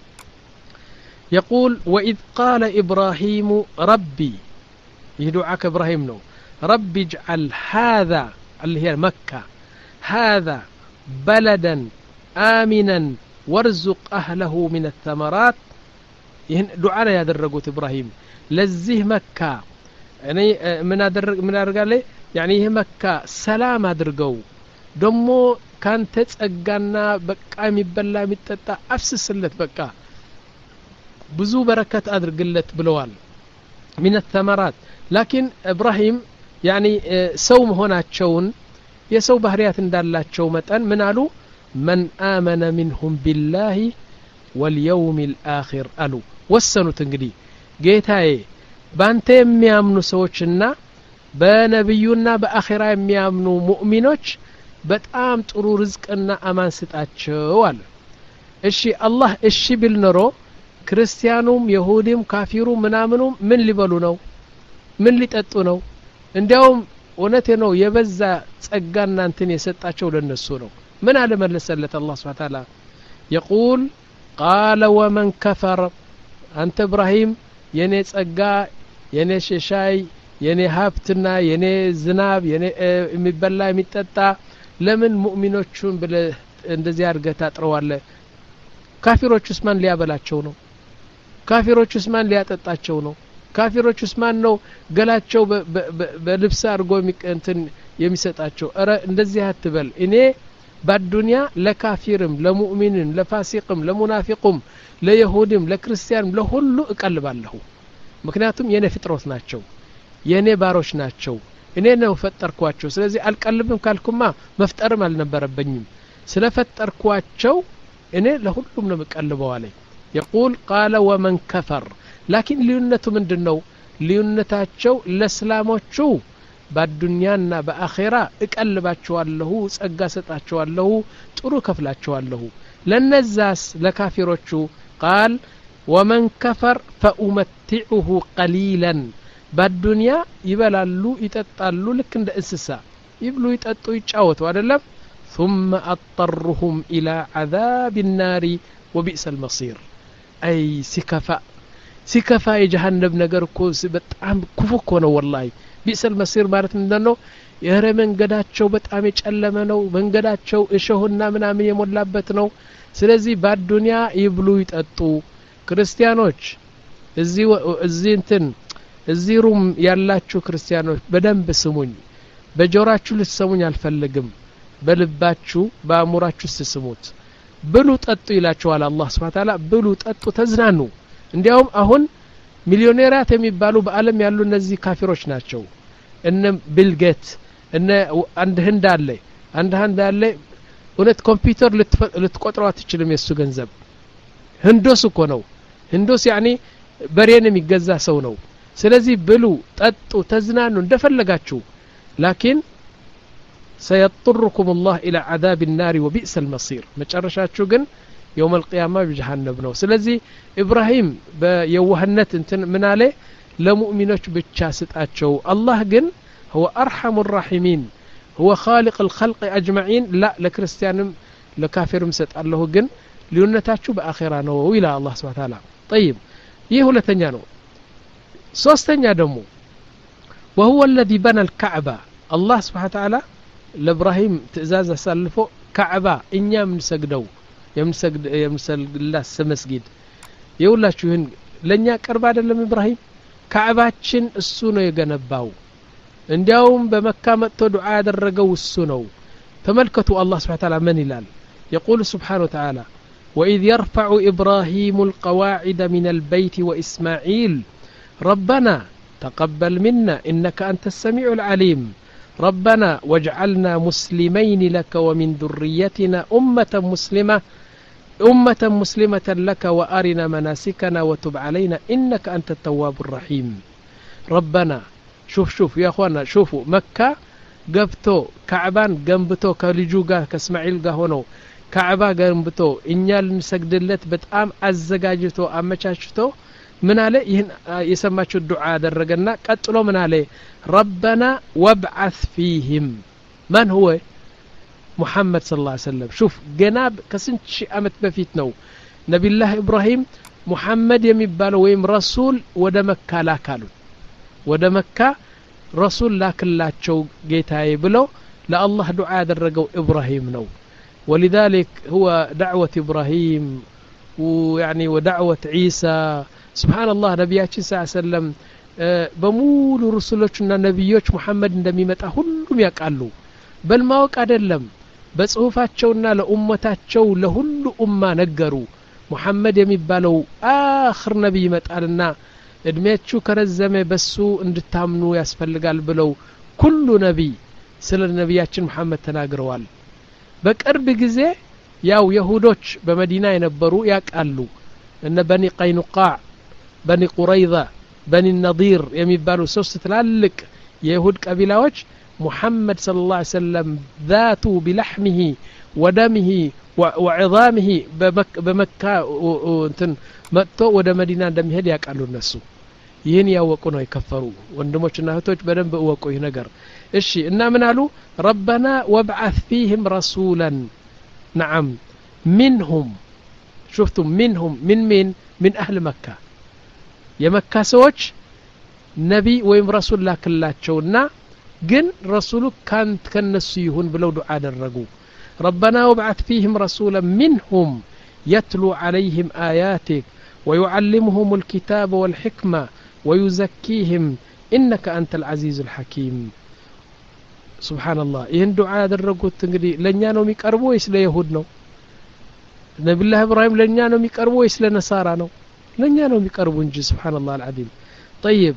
يقول وإذ قال إبراهيم ربي يدعاك إبراهيم نو ربي اجعل هذا اللي هي مكة هذا بلدا آمنا وارزق أهله من الثمرات دعانا يدرقوت إبراهيم لزيه مكة يعني من أدرق من أرجع لي يعني هي مكة سلام أدرقو دمو كان تتسقنا بقى مبلا متتا أفسس اللت بقى بزو بركات أدرقلت بلوال من الثمرات لكن إبراهيم يعني سوم هنا تشون يسو بهريات اندالات تشو متن من قالوا من آمن منهم بالله واليوم الآخر قالوا وسنوا تنقدي جيتاي بانت يميامنو سوچنا بنبينا بآخرة يميامنو مؤمنوش بتقام ጥሩ ርዝቅና አማን ስጣቸው አለ እሺ አላህ እሺ ቢል ኖሮ ክርስቲያኑም ይሁዲም ካፊሩ ምናምኑም ምን ሊበሉ ነው ምን ሊጠጡ ነው እንዲያውም እውነቴ ነው የበዛ ጸጋና እንትን የሰጣቸው ለነሱ ነው ምን አለ መለሰለት አላህ Subhanahu Wa Ta'ala يقول قال ومن كفر انت ابراهيم የኔ ጸጋ የኔ ሸሻይ የኔ ሀብትና የኔ ዝናብ የኔ የሚበላ የሚጠጣ ለምን ሙእሚኖቹን ብለ እንደዚህ አድርገህ ታጥረዋለህ? ካፊሮቹስ ማን ሊያበላቸው ነው? ካፊሮቹስ ማን ሊያጠጣቸው ነው? ካፊሮቹስ ማን ነው ገላቸው በልብስ አድርጎ እንትን የሚሰጣቸው? አረ እንደዚህ አትበል። እኔ በዱንያ ለካፊርም ለሙእሚንም ለፋሲቅም ለሙናፊቁም ለይሁድም ለክርስቲያንም ለሁሉ እቀልባለሁ። ምክንያቱም የኔ ፍጥሮት ናቸው፣ የኔ ባሮች ናቸው፣ እኔ ነው ፈጠርኳቸው። ስለዚህ አልቀልብም ካልኩማ መፍጠርም አልነበረብኝም። ስለፈጠርኳቸው እኔ ለሁሉም ነው መቀልበው አለኝ። يقول قال ومن كفر لكن ልዩነቱ ምንድነው? ልዩነታቸው ለእስላሞቹ በዱንያና በአኺራ እቀልባቸዋለሁ፣ ጸጋ ሰጣቸዋለሁ፣ ጥሩ ከፍላቸዋለሁ። ለነዛስ ለካፊሮቹ قال ومن كفر فأمتعه قليلا በዱንያ ይበላሉ ይጠጣሉ፣ ልክ እንደ እንስሳ ይብሉ ይጠጡ ይጫወቱ አይደለም። ثم أضطرهم إلى عذاب النار وبئس المصير أي سكفاء سكفاء جهنم ነገር እኮ በጣም ክፉ እኮ ነው والله بئس المصير ማለት ምንድነው? የረ መንገዳቸው በጣም የጨለመ ነው፣ መንገዳቸው እሾህና ምናምን የሞላበት ነው። ስለዚህ በዱንያ ይብሉ ይጠጡ። ክርስቲያኖች እዚህ እዚህ እንትን እዚህ ሩም ያላችሁ ክርስቲያኖች በደንብ ስሙኝ። በጆራችሁ ልትሰሙኝ አልፈልግም፣ በልባችሁ በአእምሯችሁ ስሙት። ብሉ ጠጡ ይላችኋል አላህ Subhanahu Ta'ala። ብሉ ጠጡ ተዝናኑ። እንዲያውም አሁን ሚሊዮኔራት የሚባሉ በአለም ያሉ እነዚህ ካፊሮች ናቸው። እነ ቢል ጌት እነ አንድ ህንድ አለ አንድ ህንድ አለ እውነት ኮምፒውተር ልትቆጥረው አትችልም የሱ ገንዘብ። ህንዶስ እኮ ነው። ህንዶስ يعني በሬን የሚገዛ ሰው ነው። ስለዚህ ብሉ ጠጡ ተዝናኑ እንደፈለጋችሁ። ላኪን سيضطركم الله إلى عذاب النار وبئس المصير መጨረሻችሁ ግን يوم القيامة بجهنم ነው። ስለዚህ ኢብራሂም በየዋህነት እንትን ምን አለ? ለሙእሚኖች ብቻ ስጣቸው። አላህ ግን هو أرحم الراحمين هو خالق الخلق أجمعين لا ለክርስቲያንም ለካፊርም ሰጣለሁ ግን ልዩነታችሁ በአኺራ ነው ይላል አላህ Subhanahu Wa Ta'ala። طيب ይህ ሁለተኛ ነው። ሶስተኛ ደግሞ وهو الذي بنى الكعبة الله سبحانه وتعالى ለኢብራሂም ትእዛዝ አሳልፎ ካዕባ እኛ ምንሰግደው የምንሰግድ የምንሰግድላት መስጊድ ይውላችሁን ለኛ ቅርብ አይደለም? ኢብራሂም ካዕባችን እሱ ነው የገነባው። እንዲያውም በመካ መጥቶ ዱዓ ያደረገው እሱ ነው። ተመልከቱ አላህ Subhanahu Wa Ta'ala ምን ይላል? يقول سبحانه وتعالى وإذ يرفع إبراهيم القواعد من البيت وإسماعيل ربنا تقبل منا إنك أنت السميع العليم ربنا واجعلنا مسلمين لك ومن ذريتنا أمة مسلمة أمة مسلمة لك وأرنا مناسكنا وتب علينا إنك أنت التواب الرحيم. ربنا شوف شوف يا أخوانا شوفوا مكة قبتو كعبان قنبتو كالجوغا كاسماعيل قهونو كعبا قنبتو إنيال نسجدلت بتأم أزجاجتو أمشاشتو من عليه يهن يسمى الدعاء درجنا قتلوا من عليه ربنا وابعث فيهم من هو محمد صلى الله عليه وسلم. شوف جناب كسنت شيء أمت بفيتنو نبي الله إبراهيم محمد يمبالو ويم رسول ودا مكة لا كالو ودا مكة رسول لا كلاتشو جيتاي بلو لا الله دعاء درجوا إبراهيم نو. ولذلك هو دعوة إبراهيم ويعني ودعوة عيسى سبحان الله ነብያችን ሰለላሁ ዐለይሂ ወሰለም በሙሉ ረሱሎችና ነብዮች መሐመድ እንደሚመጣ ሁሉም ያውቃሉ። በልማወቅ አይደለም በጽሁፋቸውና ለኡመታቸው ለሁሉ ኡማ ነገሩ። መሐመድ የሚባለው አኽር ነብይ ይመጣልና እድሜያችሁ ከረዘመ በሱ እንድታምኑ ያስፈልጋል ብለው ሁሉ ነብይ ስለ ነብያችን መሐመድ ተናግረዋል። በቅርብ ጊዜ ያው ይሁዶች በመዲና የነበሩ ያውቃሉ። እነ በኒ ቀይኑቃዕ بني قريظة بني النضير يميبالو ሶስት ትላልቅ የይሁድ ቀቢላዎች محمد صلى الله عليه وسلم ذاته بلحمه ودمه وعظامه بمكة እንትን መጥቶ ወደ መዲና እንደሚሄድ ያውቃሉ እነሱ። ይህን ያወቁ ነው የከፈሩ ወንድሞችና እህቶች በደንብ እወቁ ይህ ነገር። እሺ እና ምን አሉ? ربنا وابعث فيهم رسولا نعم منهم شفتم منهم من من من أهل مكة የመካ ሰዎች ነቢ ወይም ረሱል ላክላቸውና ግን ረሱሉ ካንት ከነሱ ይሁን ብለው ዱዓ አደረጉ ربنا وابعث فيهم رسولا منهم يتلو عليهم آياتك ويعلمهم الكتاب والحكمة ويزكيهم إنك أنت العزيز الحكيم سبحان الله ይህን ዱዓ ያደረጉት እንግዲህ ለኛ ነው የሚቀርበው ወይስ ለይሁድ ነው ነብዩላህ ኢብራሂም ለኛ ነው የሚቀርበው ወይስ ለነሳራ ነው ለኛ ነው የሚቀርበው እንጂ سبحان الله العظيم طيب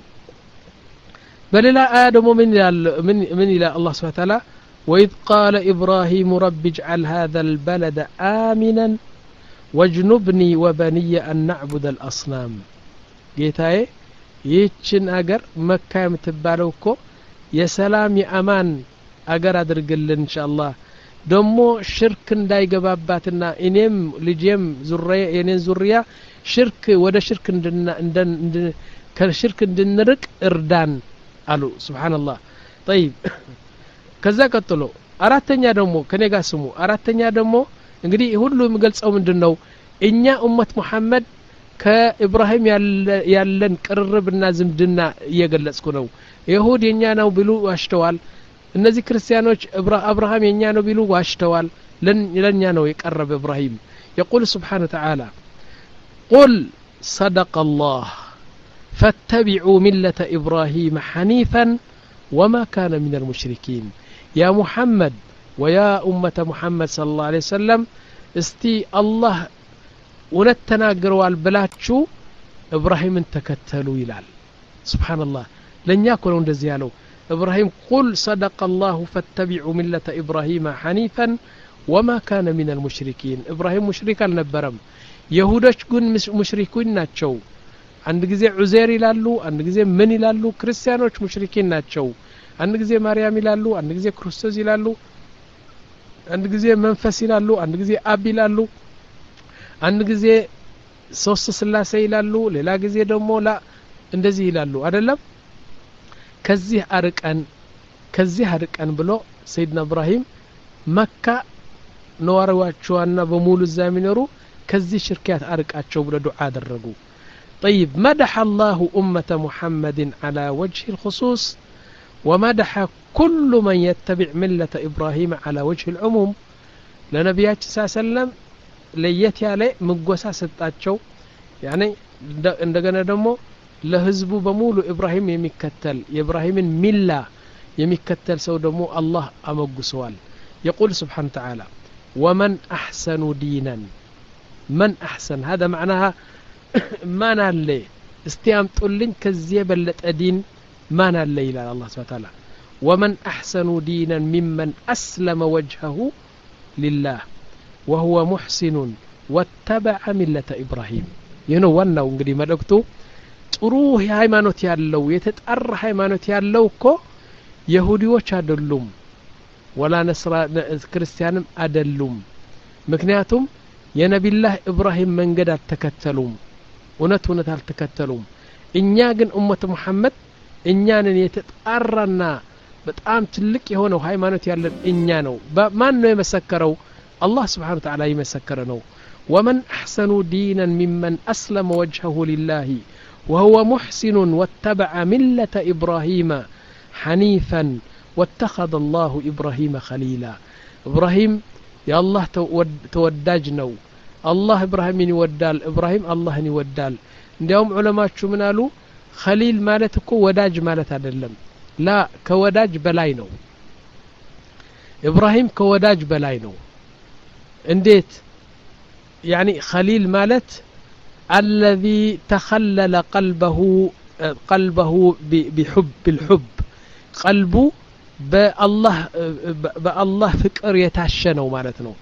بللا آدم من من من إلى الله سبحانه وتعالى وإذ قال إبراهيم رب اجعل هذا البلد آمنا واجنبني وبني أن نعبد الأصنام ጌታዬ ይህችን አገር መካ የምትባለው እኮ የሰላም የአማን አገር አድርግልን ኢንሻአላህ ደሞ ሽርክ እንዳይገባባትና እኔም ልጄም ዙሪያ የኔን ዙሪያ ሽርክ ወደ ሽርክ እንድና እንደ ከሽርክ እንድንርቅ እርዳን አሉ ሱብሃንአላህ طيب ከዛ ቀጥሎ አራተኛ ደግሞ ከኔ ጋር ስሙ አራተኛ ደግሞ እንግዲህ ሁሉ የሚገልጸው ምንድነው እኛ ኡመት መሐመድ ከኢብራሂም ያለን ቅርርብና ዝምድና እየገለጽኩ ነው ይሁድ የኛ ነው ቢሉ ዋሽተዋል እነዚህ ክርስቲያኖች አብርሃም የኛ ነው ቢሉ ዋሽተዋል ለኛ ነው የቀረበ ኢብራሂም يقول سبحانه وتعالى قل صدق الله فاتبعوا ملة إبراهيم حنيفا وما كان من المشركين يا محمد ويا أمة محمد صلى الله عليه وسلم استي الله ونتناقروا البلاتشو إبراهيم تكتلوا يلال سبحان الله لن يكونوا دزيالو إبراهيم قل صدق الله فاتبعوا ملة إبراهيم حنيفا وما كان من المشركين إبراهيم مشركا النبرم يهودش كن مشركين ناتشو عند جزء عزير يلالو عند جزء من يلالو كريستيانوش مشركين ناتشو عند جزء مريم يلالو عند جزء كريستوس يلالو عند جزء منفس يلالو عند جزء أب يلالو عند جزء ሶስት ስላሴ ይላሉ ሌላ ጊዜ ደግሞ ላ እንደዚህ ይላሉ አይደለም ከዚህ አርቀን ከዚህ አርቀን ብሎ ሰይድና ኢብራሂም መካ ነዋሪዎቿና በሙሉ ዘሚነሩ ከዚህ ሽርኪያት አርቃቸው ብሎ ዱዓ አደረጉ طيب مدح الله أمة محمد على وجه الخصوص ومدح كل من يتبع ملة إبراهيم على وجه العموم لنبياتي صلى الله عليه وسلم ለየት ያለ መጓሳ ሰጣቸው ያኔ እንደገና ደግሞ ለህዝቡ በሙሉ ኢብራሂም የሚከተል የኢብራሂምን ሚላ የሚከተል ሰው ደግሞ አላህ አመጉሰዋል يقول سبحانه وتعالى ومن احسن دينا من احسن هذا معناها ما نالله استيامطلن كዚህ የበለጠ ዲን ما نالله ይላል አላህ Subhanahu Wa Ta'ala ومن احسن دينا ممن اسلم وجهه لله وهو محسن واتبع ملة إبراهيم ينو ዋናው እንግዲህ መልእክቱ ጥሩ ሃይማኖት ያለው የተጣራ ሃይማኖት ያለው እኮ ይሁዲዎች አይደሉም ወላ ነስራ ክርስቲያንም አይደሉም ምክንያቱም የነብዩላህ ኢብራሂም መንገድ አልተከተሉም እውነት እውነት አልተከተሉም እኛ ግን ኡመት መሐመድ እኛንን የተጣራና በጣም ትልቅ የሆነው ሃይማኖት ያለን እኛ ነው ማን ነው የመሰከረው الله سبحانه وتعالى يمسكرنا ومن أحسن دينا ممن أسلم وجهه لله وهو محسن واتبع ملة إبراهيم حنيفا واتخذ الله إبراهيم خليلا إبراهيم يا الله توداجنا الله إبراهيم يودال إبراهيم الله يودال اليوم علماء شو منالو خليل مالتكو وداج مالت أدلم لا كوداج بلاينو إبراهيم كوداج بلاينو انديت يعني خليل مالت الذي تخلل قلبه قلبه بحب بالحب قلبه بالله بالله فكر يتعشنوا مالتنا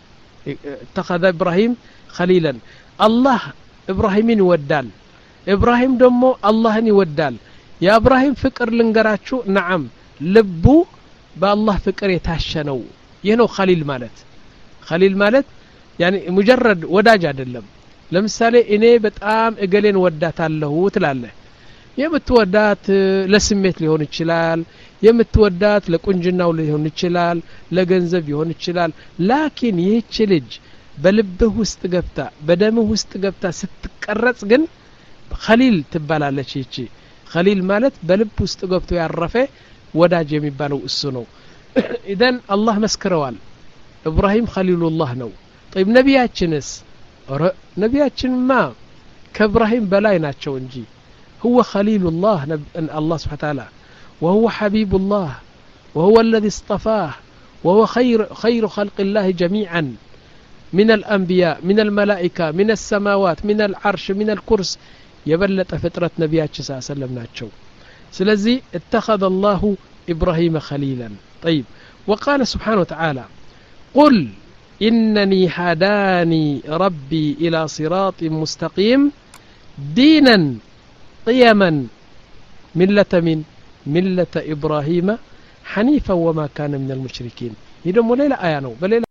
اتخذ إبراهيم خليلا الله إبراهيم يودال إبراهيم دمو الله يودال يا إبراهيم فكر لنقراتشو نعم لبو بالله فكر يتعشنوا ينو خليل مالت خليل مالت يعني مجرد وداج አይደለም ለምሳሌ እኔ በጣም እገሌን ወዳታለሁ ትላለህ የምትወዳት ለስሜት ሊሆን ይችላል የምትወዳት ለቁንጅናው ሊሆን ይችላል ለገንዘብ ሊሆን ይችላል ላኪን ይህች ልጅ በልብህ ውስጥ ገብታ በደምህ ውስጥ ገብታ ስትቀረጽ ግን خليل ትባላለች ይቺ خليل ማለት በልብ ውስጥ ገብቶ ያረፈ ወዳጅ የሚባለው እሱ ነው ኢደን አላህ መስክረዋል ኢብራሂም ኸሊሉላህ ነው طيب ነቢያችንስ ነቢያችንማ ከኢብራሂም በላይ ናቸው እንጂ هو خليل الله الله سبحانه وتعالى وهو حبيب الله وهو الذي اصطفاه وهو خير خير خلق الله جميعا من الأنبياء من الملائكة من السماوات من العرش من الكرس يبلت فترة نبيات صلى الله عليه وسلم ناتشو سلزي اتخذ الله إبراهيم خليلا طيب وقال سبحانه وتعالى قل إنني هداني ربي إلى صراط مستقيم دينا قيما ملة من ملة إبراهيم حنيفا وما كان من المشركين يدوم ليلة آيانو بليلة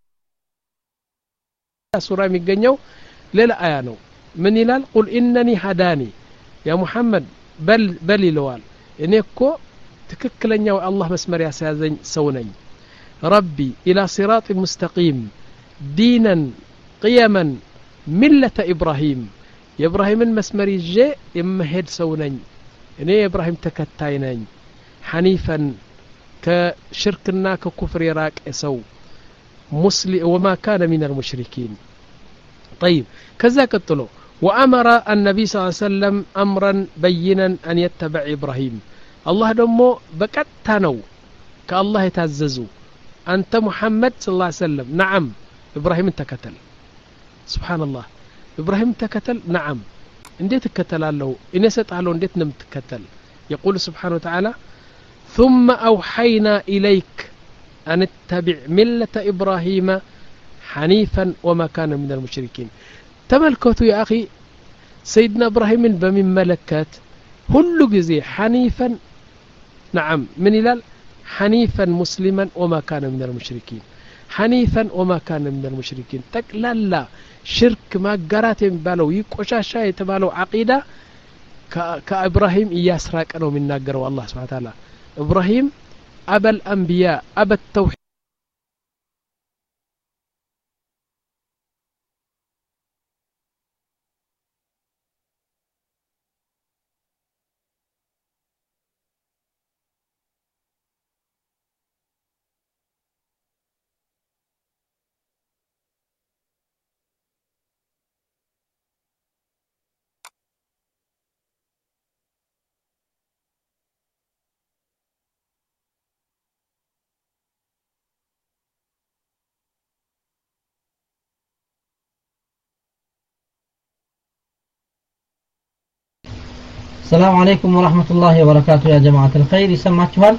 سورة ميقنيو ليلة آيانو من إلال قل إنني هداني يا محمد بل بلي لوال إنيكو تككلنيا الله مسمر يا سيازين سونين ربي إلى صراط مستقيم دينا قيما ملة إبراهيم يا إبراهيم المسمر الجي إمهد سونين إني إبراهيم تكتاينين حنيفا كشركنا ككفر راك اسو مسلم وما كان من المشركين طيب كذا قتلوا وأمر النبي صلى الله عليه وسلم أمرا بينا أن يتبع إبراهيم الله دمو بكتانو كالله يتعززو أنت محمد صلى الله عليه وسلم نعم إبراهيم تكتل سبحان الله إبراهيم تكتل نعم انديت تكتل له إني ستعلو انديت نم تكتل يقول سبحانه وتعالى ثم أوحينا إليك أن اتبع ملة إبراهيم حنيفا وما كان من المشركين تملكته يا أخي سيدنا إبراهيم بمن ملكات كل جزي حنيفا نعم من إلال حنيفا مسلما وما كان من المشركين حنيفا وما كان من المشركين تقلل شرك ما قرات يبالو يقشاشا يتبالو عقيدة كإبراهيم ياسراك أنه من ناقره الله سبحانه وتعالى إبراهيم أبا الأنبياء أبا التوحيد السلام عليكم ورحمة الله وبركاته يا جماعة الخير يسمع شوال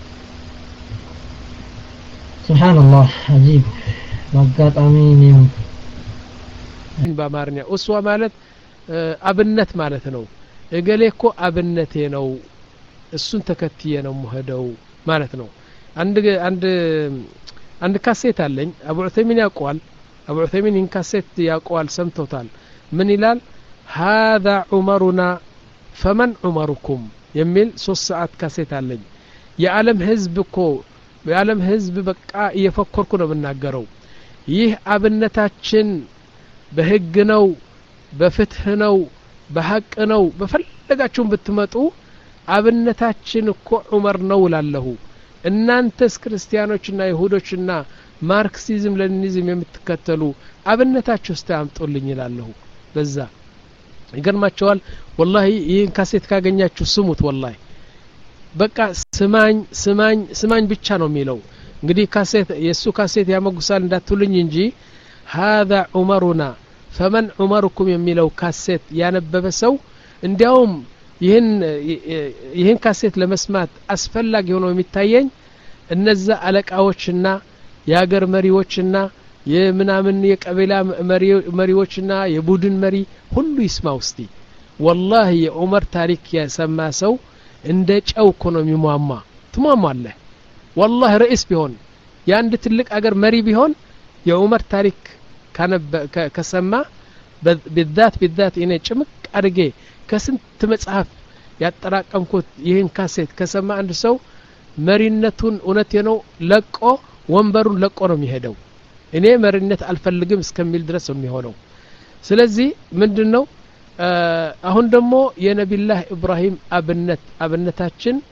سبحان الله عجيب بقات أمين بامارنيا أسوة مالت أبنت مالتنو يقاليكو أبنتينو السن تكتينو مهدو مالتنو عند عند عند كاسيت اللين أبو عثيمين يقول أبو عثيمين إن كاسيت يقول سمتوتال من إلال هذا عمرنا فمن عمركم يميل ሶስት ሰዓት ካሴት አለኝ የዓለም ህዝብ እኮ የዓለም ህዝብ በቃ እየፈከርኩ ነው ብናገረው ይህ አብነታችን በህግ ነው በፍትህ ነው በሐቅ ነው በፈለጋችሁም ብትመጡ አብነታችን እኮ ዑመር ነው ላለው እናንተስ ክርስቲያኖችና ይሁዶችና ማርክሲዝም ለኒዝም የምትከተሉ አብነታችሁ እስታምጡልኝ ይላልሁ በዛ ይገርማቸዋል والله ይህን ካሴት ካገኛችሁ ስሙት والله በቃ ስማኝ ስማኝ ስማኝ ብቻ ነው የሚለው እንግዲህ ካሴት የሱ ካሴት ያመጉሳል እንዳትሉኝ እንጂ هذا عمرنا فمن عمركم የሚለው ካሴት ያነበበ ሰው እንዲያውም ይህን ይህን ካሴት ለመስማት አስፈላጊ ሆኖ የሚታየኝ እነዛ አለቃዎችና የሀገር መሪዎችና የምናምን የቀበላ መሪዎችና የቡድን መሪ ሁሉ ይስማው እስቲ والله የዑመር ታሪክ ያሰማ ሰው እንደ ጨው እኮ ነው የሚሟማ ትሟማለህ والله رئيس ቢሆን ያንድ ትልቅ አገር መሪ ቢሆን የዑመር ታሪክ ከሰማ بالذات بالذات እኔ ጭምቅ አድርጌ ከስንት መጽሐፍ ያጠራቀምኩት ይህን ካሴት ከሰማ አንድ ሰው መሪነቱን እውነቴ ነው ለቆ ወንበሩን ለቆ ነው የሚሄደው እኔ መሪነት አልፈልግም እስከሚል ድረስ ነው የሚሆነው ስለዚህ ምንድነው አሁን ደግሞ የነብዩላህ ኢብራሂም አብነት አብነታችን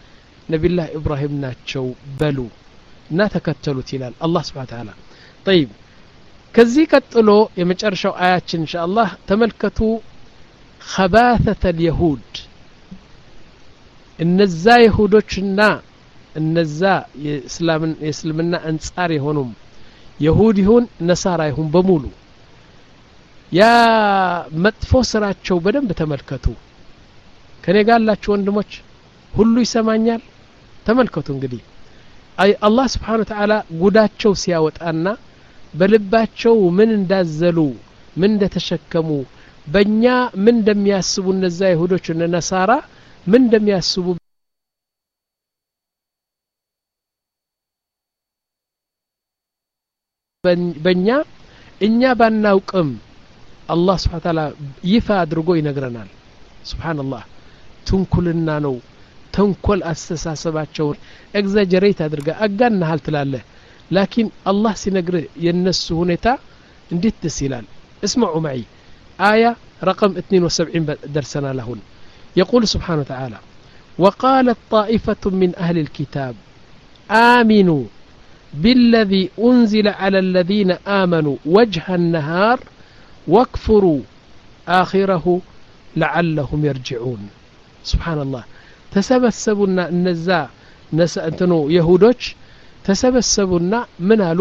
ነብዩላህ ኢብራሂም ናቸው በሉ እና ተከተሉት ይላል አላህ Subhanahu Ta'ala طيب ከዚህ ቀጥሎ የመጨረሻው አያችን ኢንሻአላህ ተመልከቱ خباثة اليهود እነዛ ይሁዶችና እነዛ የእስላምን የእስልምና አንጻር የሆኑም ይሁድ ይሁን ነሳራ ይሁን በሙሉ ያ መጥፎ ስራቸው በደንብ ተመልከቱ ከኔ ጋር ያላችሁ ወንድሞች ሁሉ ይሰማኛል ተመልከቱ እንግዲህ አይ አላህ Subhanahu Wa Ta'ala ጉዳቸው ሲያወጣና በልባቸው ምን እንዳዘሉ ምን እንደተሸከሙ በእኛ ምን እንደሚያስቡ እነዛ ይሁዶችና ነሳራ ምን እንደሚያስቡ በእኛ እኛ ባናውቅም አላህ Subhanahu Wa Ta'ala ይፋ አድርጎ ይነግረናል ሱብሃንአላህ ተንኩልና ነው ተንኮል አስተሳሰባቸው ኤግዛጀሬት አድርጋ አጋናሃል ትላለህ لكن الله سينغر ينس ሁኔታ እንዴት ደስ ይላል اسمعوا معي آية رقم اثنين وسبعين درسنا لهن يقول سبحانه وتعالى وقالت طائفة من أهل الكتاب آمنوا بالذي أنزل على الذين آمنوا وجه النهار واكفروا آخره لعلهم يرجعون سبحان الله تسبسبنا النزا نسأنتنو يهودوش ተሰበሰቡና ምን አሉ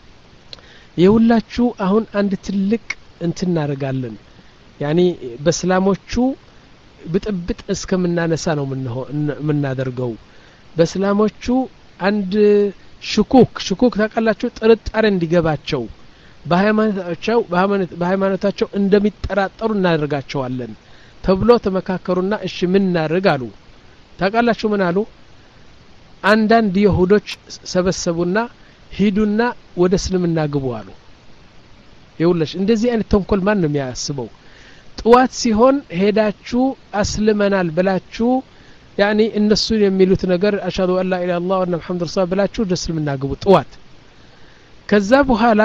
የሁላችሁ አሁን አንድ ትልቅ እንትን እናረጋለን ያኒ በእስላሞቹ ብጥብጥ እስከምናነሳ ነው ምናደርገው በእስላሞቹ አንድ ሽኩክ ሽኩክ ታቀላችሁ ጥርጣሬ እንዲገባቸው በሃይማኖታቸው በሃይማኖታቸው እንደሚጠራጠሩ እናደርጋቸዋለን ተብሎ ተመካከሩና እሺ ምን እናደርጋሉ ታቀላችሁ ምን አሉ አንዳንድ ይሁዶች ሰበሰቡና ሂዱና ወደ እስልምና ግቡ አሉ ይውለሽ እንደዚህ አይነት ተንኮል ማን ነው የሚያስበው ጥዋት ሲሆን ሄዳችሁ አስልመናል ብላችሁ ያኒ እነሱ የሚሉት ነገር አሽሃዱ አን ላ ኢላሃ ኢላላህ ወአነ ሙሐመድ ረሱሉላህ ብላችሁ ወደ እስልምና ግቡ ጥዋት ከዛ በኋላ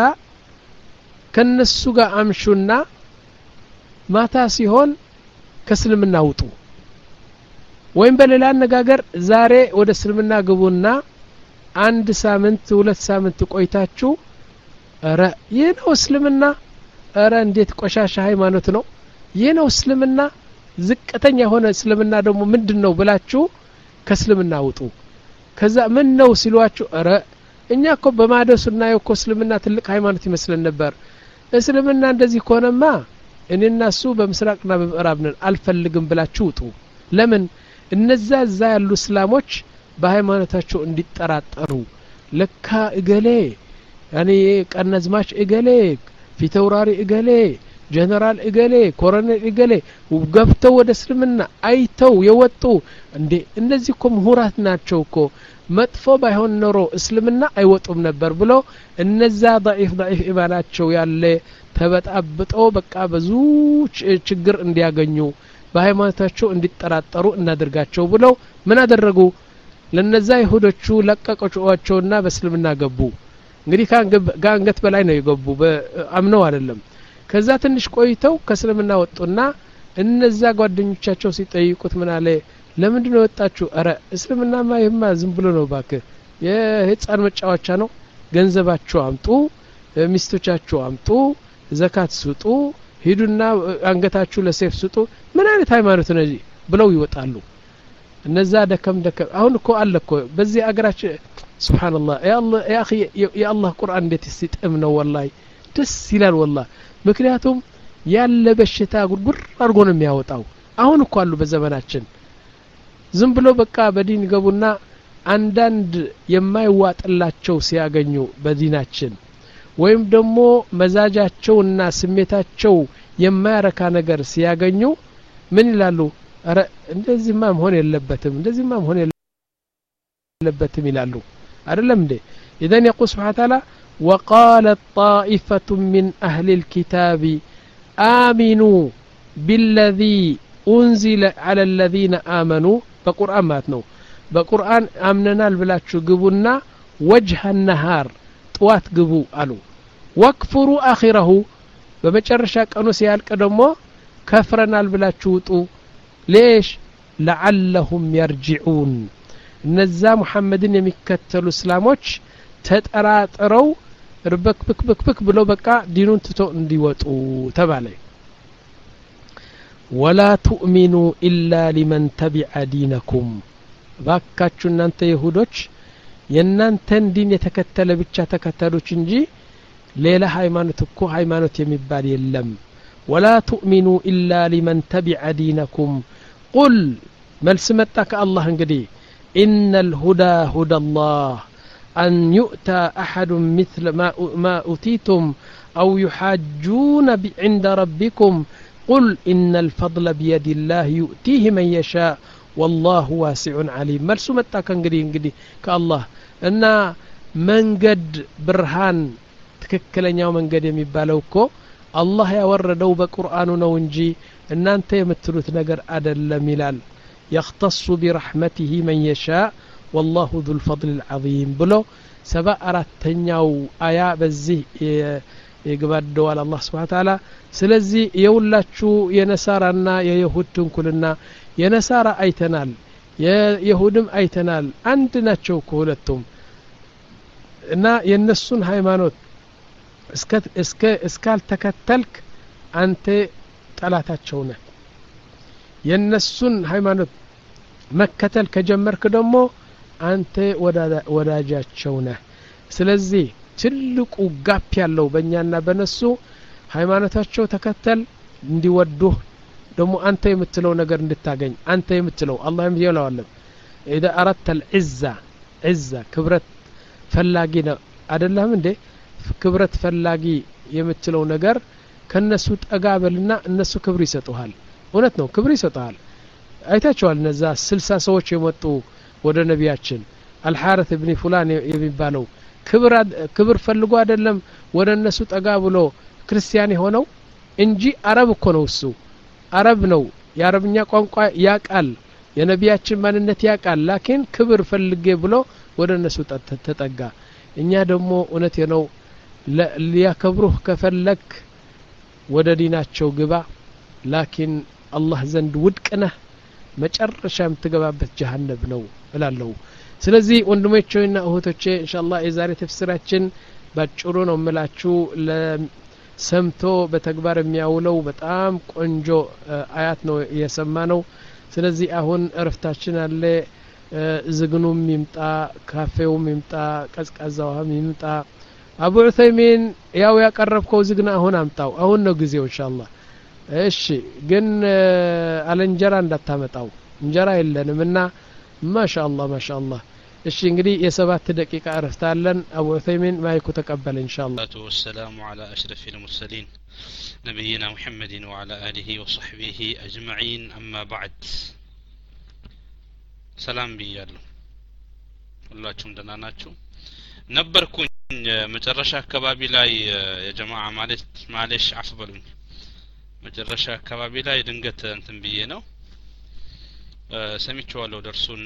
ከነሱ ጋር አምሹና ማታ ሲሆን ከእስልምና ውጡ ወይም በሌላ አነጋገር ዛሬ ወደ እስልምና ግቡና አንድ ሳምንት ሁለት ሳምንት ቆይታችሁ አረ የነው እስልምና አረ እንዴት ቆሻሻ ሃይማኖት ነው የነው እስልምና ዝቅተኛ ሆነ እስልምና ደግሞ ምንድነው ብላችሁ ከእስልምና ውጡ ከዛ ምን ነው ሲሏችሁ አረ እኛ እኮ በማደሱና የኮ እስልምና ትልቅ ሃይማኖት ይመስለን ነበር እስልምና እንደዚህ ከሆነማ እኔና እሱ በምስራቅና በምዕራብ ነን አልፈልግም ብላችሁ ውጡ ለምን እነዛ እዛ ያሉ እስላሞች በሃይማኖታቸው እንዲጠራጠሩ ለካ እገሌ ያኒ ቀነዝማች እገሌ ፊተውራሪ እገሌ ጀነራል እገሌ ኮሎኔል እገሌ ገብተው ወደ እስልምና አይተው የወጡ እንዴ እነዚህ እኮ ምሁራት ናቸው እኮ መጥፎ ባይሆን ኖሮ እስልምና አይወጡም ነበር ብሎ እነዛ ضعيف ضعيف ኢማናቸው ያለ ተበጣብጦ በቃ ብዙ ችግር እንዲያገኙ በሃይማኖታቸው እንዲጠራጠሩ እናደርጋቸው ብለው ምን አደረጉ ለነዛ ይሁዶቹ ለቀቀጯቸውና በእስልምና ገቡ እንግዲህ ካንገት በላይ ነው የገቡ በአምነው አይደለም ከዛ ትንሽ ቆይተው ከእስልምና ወጡና እነዛ ጓደኞቻቸው ሲጠይቁት ምን አለ ለምንድን ነው ወጣችሁ አረ እስልምናማ ይማ ዝም ብሎ ነው ባከ የህፃን መጫወቻ ነው ገንዘባችሁ አምጡ ሚስቶቻችሁ አምጡ ዘካት ስጡ ሂዱና አንገታችሁ ለሰይፍ ስጡ ምን አይነት ሃይማኖት ነው እዚህ ብለው ይወጣሉ እነዛ ደከም ደከም አሁን እኮ አለ እኮ በዚህ አገራችን ሱብሃንአላህ ያ አላህ ያ اخي ያ አላህ ቁርአን እንዴት ሲጥም ነው والله ደስ ይላል والله ምክንያቱም ያለ በሽታ ጉርጉር አርጎ ነው የሚያወጣው አሁን እኮ አሉ በዘመናችን ዝም ብሎ በቃ በዲን ገቡና አንዳንድ የማይዋጥላቸው ሲያገኙ በዲናችን ወይም ደግሞ መዛጃቸውና ስሜታቸው የማያረካ ነገር ሲያገኙ ምን ይላሉ አረ እንደዚህማ መሆን የለበትም እንደዚህማ መሆን የለበትም ይላሉ አይደለም እንዴ اذا يقول سبحانه وتعالى وقالت طائفة من أهل الكتاب آمنوا بالذي أنزل على الذين آمنوا بقرآن ماتنو بقرآن آمننا البلاتشو قبونا وجه النهار طوات قبو قالوا واكفروا آخره بمجرشا كانوا سيالك دمو كفرنا البلاتشو طو ليش لعلهم يرجعون እነዛ ሙሐመድን የሚከተሉ እስላሞች ተጠራጥረው ርበክ ብክ ብክ ብክ ብሎ በቃ ዲኑን ትቶ እንዲወጡ ተባለ ولا تؤمنوا إلا لمن تبع دينكم ባካችሁ እናንተ ይሁዶች የናንተን ዲን የተከተለ ብቻ ተከተሉች እንጂ ሌላ ሃይማኖት እኮ ሃይማኖት የሚባል የለም ولا تؤمنوا إلا لمن تبع دينكم قل መልስ መጣ ከአላህ እንግዲህ إن الهدى هدى الله أن يؤتى أحد مثل ما, ما أتيتم أو يحاجون عند ربكم قل إن الفضل بيد الله يؤتيه من يشاء والله واسع عليم መልሱ መጣ ከእንግዲህ እንግዲህ ከአላህ እና መንገድ ብርሃን ትክክለኛው መንገድ የሚባለው እኮ አላህ ያወረደው በቁርአኑ ነው እንጂ እናንተ የምትሉት ነገር አይደለም ይላል يختص برحمته من يشاء والله ذو الفضل العظيم ብሎ ሰባ አራተኛው አያ በዚህ ይገባደዋል አላህ Subhanahu Wa Ta'ala ስለዚህ የሁላችሁ የነሳራና የይሁድ ትንኩልና የነሳራ አይተናል የይሁድም አይተናል አንድ ናቸው ሁለቱም እና የነሱን ሃይማኖት እስከ እስከ እስካል ተከተልክ አንተ ጠላታቸው ነህ የነሱን ሃይማኖት መከተል ከጀመርክ ደግሞ አንተ ወዳጃቸው ነህ ስለዚህ ትልቁ ጋፕ ያለው በእኛና በነሱ ሃይማኖታቸው ተከተል እንዲወዱህ ደግሞ አንተ የምትለው ነገር እንድታገኝ አንተ የምትለው አላህ የሚለው አለ اذا اردت العزه عزه ክብረት ፈላጊ ነው አይደለም እንዴ ክብረት ፈላጊ የምትለው ነገር ከነሱ ጠጋበልና እነሱ ክብር ይሰጡሃል እውነት ነው ክብር ይሰጣል አይታችኋል እነዛ ስልሳ ሰዎች የመጡ ወደ ነቢያችን አልሐሪስ ኢብኑ ፉላን የሚባለው ክብር ክብር ፈልጎ አይደለም ወደ እነሱ ጠጋ ብሎ ክርስቲያን ሆነው እንጂ አረብ እኮ ነው እሱ አረብ ነው የአረብኛ ቋንቋ ያቃል የነቢያችን ማንነት ያቃል ላኪን ክብር ፈልጌ ብሎ ወደ እነሱ ተጠጋ እኛ ደግሞ እውነት ነው ሊያከብሩህ ከፈለክ ወደ ዲናቸው ግባ ላኪን አላህ ዘንድ ውድቅነህ መጨረሻ የምትገባበት ጀሃነም ነው እላለሁ ስለዚህ ወንድሞቼና እህቶቼ ኢንሻአላህ የዛሬ ተፍሲራችን ባጭሩ ነው የምላችሁ ለሰምቶ በተግባር የሚያውለው በጣም ቆንጆ አያት ነው የሰማነው ስለዚህ አሁን እረፍታችን አለ ዝግኑም ይምጣ ካፌውም ይምጣ ቀዝቃዛውም ይምጣ አቡ ዑሰይሚን ያው ያቀረብከው ዝግና አሁን አምጣው አሁን ነው ጊዜው ኢንሻአላህ እሺ ግን አለንጀራ እንዳታመጣው እንጀራ የለንምና ማሻአላህ ማሻአላህ እሺ እንግዲህ የሰባት ደቂቃ አረፍታለን አቡ ዑሰይሚን ማይኩ ተቀበል ኢንሻአላህ ወሰላሙ ዐላ አሽረፊል ሙርሰሊን ነብይና ሙሐመድን ወዐላ አሊሂ ወصحبه አጅመዒን አማ በዕድ ሰላም ብያለሁ ሁላችሁም ደህና ናችሁ ነበርኩኝ መጨረሻ አካባቢ ላይ የጀማዓ ማለት ማለሽ አፍበሉኝ መጨረሻ አካባቢ ላይ ድንገት እንትን ብዬ ነው ሰሚቼዋለሁ ደርሱን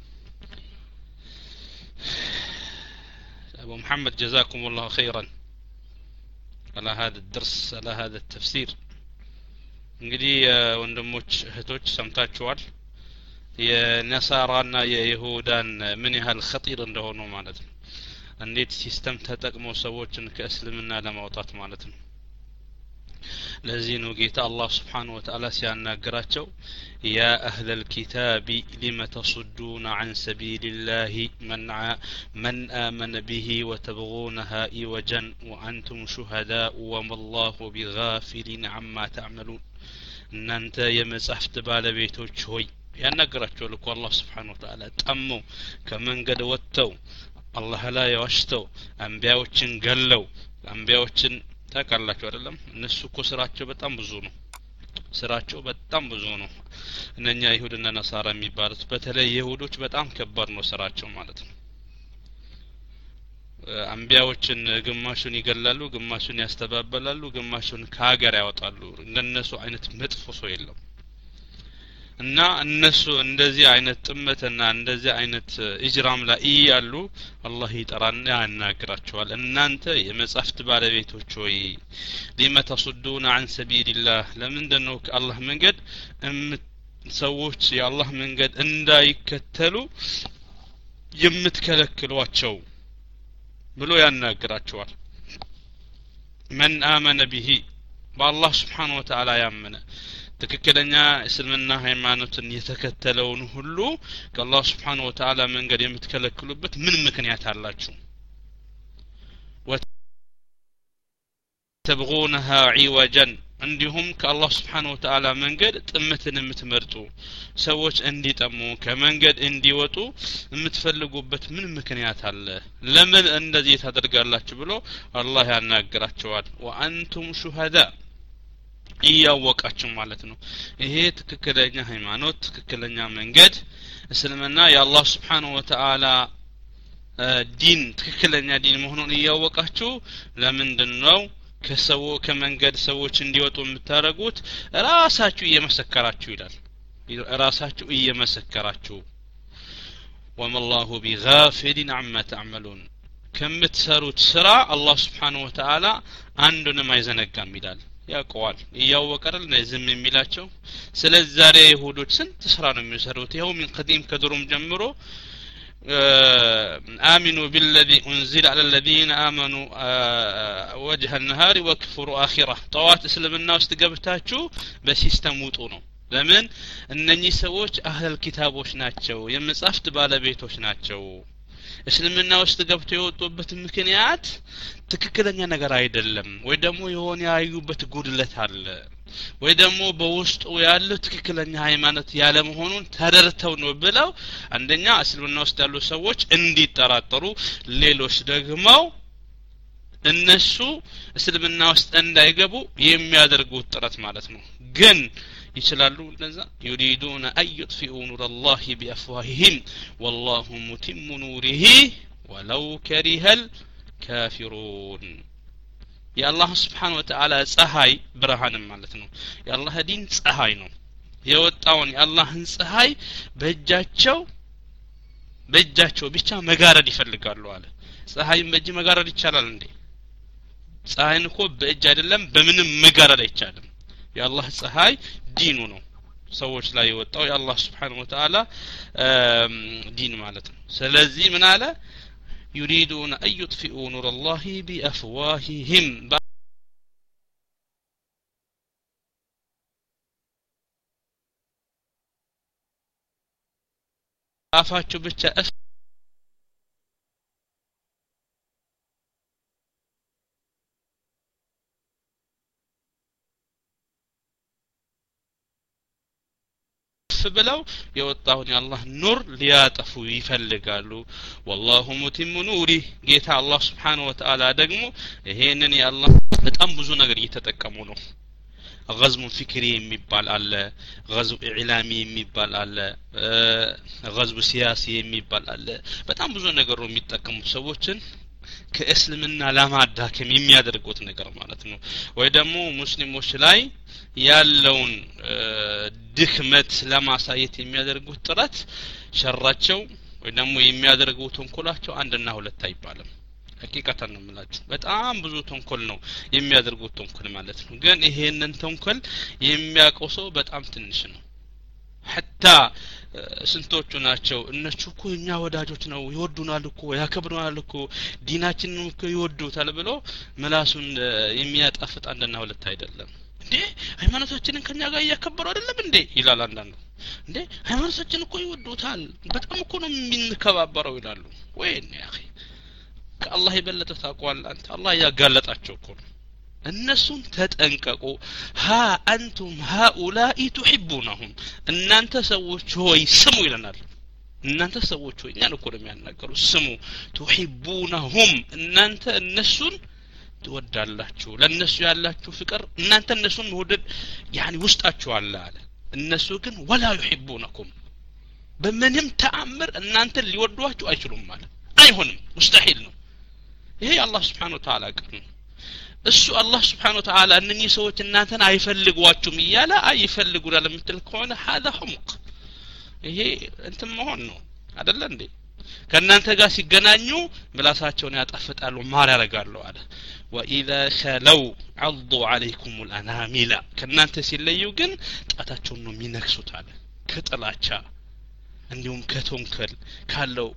أبو محمد جزاكم الله خيرا على هذا الدرس على هذا التفسير እንግዲህ ወንድሞች እህቶች ሰምታችኋል የነሳራና የይሁዳን ምን ያህል خطير እንደሆኑ ማለት ነው እንዴት ሲስተም ተጠቅመው ሰዎችን ከእስልምና ለማውጣት ማለት ነው ለዚህ ነው ጌታ አላህ Subhanahu Wa Ta'ala ሲያናግራቸው ያ አህለል ኪታቢ لم تصدون عن سبيل الله من من آمن به وتبغونها عوجا وأنتم شهداء وما الله بغافل عما تعملون እናንተ የመጻሕፍት ባለቤቶች ሆይ ያናግራቸው ልኮ አላህ Subhanahu Wa Ta'ala ጠሙ ከመንገድ ወጥተው አላህ ላይ ዋሽተው አንቢያዎችን ገለው አንቢያዎችን ታውቃላችሁ አይደለም እነሱ እኮ ስራቸው በጣም ብዙ ነው ስራቸው በጣም ብዙ ነው እነኛ ይሁድና ነሳራ የሚባሉት በተለይ ይሁዶች በጣም ከባድ ነው ስራቸው ማለት ነው አንቢያዎችን ግማሹን ይገላሉ ግማሹን ያስተባበላሉ ግማሹን ከሀገር ያወጣሉ እንደነሱ አይነት መጥፎ ሰው የለም እና እነሱ እንደዚህ አይነት ጥመትና እንደዚህ አይነት ኢጅራም ላይ ያሉ አላህ ይጠራና ያናግራቸዋል እናንተ የመጻሕፍት ባለቤቶች ሆይ لم تصدون عن سبيل الله ለምንድነው ከአላህ መንገድ ሰዎች የአላህ መንገድ እንዳይከተሉ የምትከለክሏቸው ብሎ ያናግራቸዋል من آمن به بالله سبحانه وتعالى ያመነ ትክክለኛ እስልምና ሃይማኖትን የተከተለውን ሁሉ ከአላህ Subhanahu Wa Ta'ala መንገድ የምትከለክሉበት ምን ምክንያት አላችሁ ወተብغونها عوجا እንዲሁም ከአላህ Subhanahu Wa Ta'ala መንገድ ጥመትን የምትመርጡ ሰዎች እንዲጠሙ ከመንገድ እንዲወጡ የምትፈልጉበት ምን ምክንያት አለ ለምን እንደዚህ ታደርጋላችሁ ብሎ አላህ ያናግራቸዋል ወአንቱም ሹሃዳ እያወቃችሁ ማለት ነው ይሄ ትክክለኛ ሃይማኖት ትክክለኛ መንገድ እስልምና የአላህ Subhanahu Wa Ta'ala ዲን ትክክለኛ ዲን መሆኑን እያወቃችሁ ለምንድነው ከሰው ከመንገድ ሰዎች እንዲወጡ የምታረጉት ራሳችሁ እየመሰከራችሁ ይላል ራሳችሁ እየመሰከራችሁ وما الله بغافل عما تعملون ከምትሰሩት ስራ አላህ Subhanahu Wa Ta'ala አንዱንም አይዘነጋም ይላል ያውቀዋል ያወቀራል ለዝም የሚላቸው ስለዚህ ዛሬ ይሁዶች ስንት ስራ ነው የሚሰሩት ይሄው ምን ቀዲም ከድሩም ጀምሮ آمنوا بالذي أنزل على الذين آمنوا وجه النهار وكفروا آخرة طوات اسلمنا واستقبتاتشو بسيستم وطونو لمن እነኚህ ሰዎች አህል ኪታቦች ናቸው የመጻፍት ባለቤቶች ናቸው እስልምና ውስጥ ገብተው የወጡበት ምክንያት ትክክለኛ ነገር አይደለም ወይ ደግሞ የሆነ ያዩበት ጉድለት አለ ወይ ደግሞ በውስጡ ያለው ትክክለኛ ሃይማኖት ያለ መሆኑን ተደርተው ነው ብለው አንደኛ እስልምና ውስጥ ያሉ ሰዎች እንዲጠራጠሩ ሌሎች ደግሞ እነሱ እስልምና ውስጥ እንዳይገቡ የሚያደርጉት ጥረት ማለት ነው ግን ይችላሉ ለዛ يريدون أن يطفئوا نور الله بأفواههم والله متم نوره ولو كره الكافرون يا الله سبحانه وتعالى ፀሐይ ብርሃን ማለት ነው የአላህ ዲን ፀሐይ ነው የወጣውን የአላህን ፀሐይ በእጃቸው በእጃቸው ብቻ መጋረድ ይፈልጋሉ አለ ፀሐይን በእጅ መጋረድ ይቻላል እንዴ ፀሐይን እኮ በእጅ አይደለም በምንም መጋረድ አይቻልም የአላህ ፀሐይ ዲኑ ነው ሰዎች ላይ የወጣው የአላህ Subhanahu Wa Ta'ala ዲን ማለት ነው ስለዚህ ምን አለ يريدون أن يطفئوا نور الله بأفواههم አፋቸው ብቻ ብለው የወጣውን የአላህ ኑር ሊያጠፉ ይፈልጋሉ والله متم نوره ጌታ አላህ Subhanahu Wa Ta'ala ደግሞ ይሄንን የአላህ በጣም ብዙ ነገር እየተጠቀሙ ነው غزو فكري የሚባል አለ غزو اعلامي የሚባል አለ غزو سياسي የሚባል አለ በጣም ብዙ ነገር ነው የሚጠቀሙት ሰዎችን ከእስልምና ለማዳከም የሚያደርጉት ነገር ማለት ነው ወይ ደግሞ ሙስሊሞች ላይ ያለውን ድክመት ለማሳየት የሚያደርጉት ጥረት ሸራቸው ወይ ደግሞ የሚያደርጉት ተንኮላቸው አንድና ሁለት አይባልም ሐቂቃታን ነው የምላችሁ በጣም ብዙ ተንኮል ነው የሚያደርጉት ተንኮል ማለት ነው ግን ይሄንን ተንኮል የሚያውቀው ሰው በጣም ትንሽ ነው حتى ስንቶቹ ናቸው እነሱ እኮ እኛ ወዳጆች ነው ይወዱናል እኮ ያከብሩናል እኮ ዲናችንን እኮ ይወዱታል ብሎ ምላሱን የሚያጣፍጥ አንድና ሁለት አይደለም እንዴ ሃይማኖታችንን ከኛ ጋር ያከበሩ አይደለም እንዴ ይላል አንዳንዱ እንዴ ሃይማኖታችንን እኮ ይወዱታል በጣም እኮ ነው የሚንከባበረው ይላሉ ወይኔ ያኺ ከአላህ የበለጠ ታቋል አንተ አላህ ያጋለጣቸው እኮ ነው እነሱን ተጠንቀቁ ها انتم هؤلاء تحبونهم እናንተ ሰዎች ሆይ ስሙ ይለናል እናንተ ሰዎች ሆይ እኛን እኮ ነው የሚያናገሩ ስሙ تحبونهم እናንተ እነሱን ትወዳላችሁ ለነሱ ያላችሁ ፍቅር እናንተ እነሱን መውደድ يعني ውስጣችሁ አለ አለ እነሱ ግን ولا يحبونكم በምንም ተአምር እናንተ ሊወዷችሁ አይችሉም ማለት አይሆንም مستحيل ነው ይሄ አላህ Subhanahu Wa Ta'ala ቃል ነው እሱ አላህ Subhanahu Wa Ta'ala እነኚህ ሰዎች እናንተን አይፈልጓችሁም ይያላ አይፈልጉናል ለምትል ከሆነ هذا حمق ይሄ እንት መሆን ነው አይደል እንዴ ከናንተ ጋር ሲገናኙ ምላሳቸውን ያጣፍጣሉ ማር ያረጋሉ አለ واذا خلوا عضوا عليكم الانامل ከናንተ ሲለዩ ግን ጣታቸውን ነው የሚነክሱት አለ ከጥላቻ እንዲሁም ከተንከል ካለው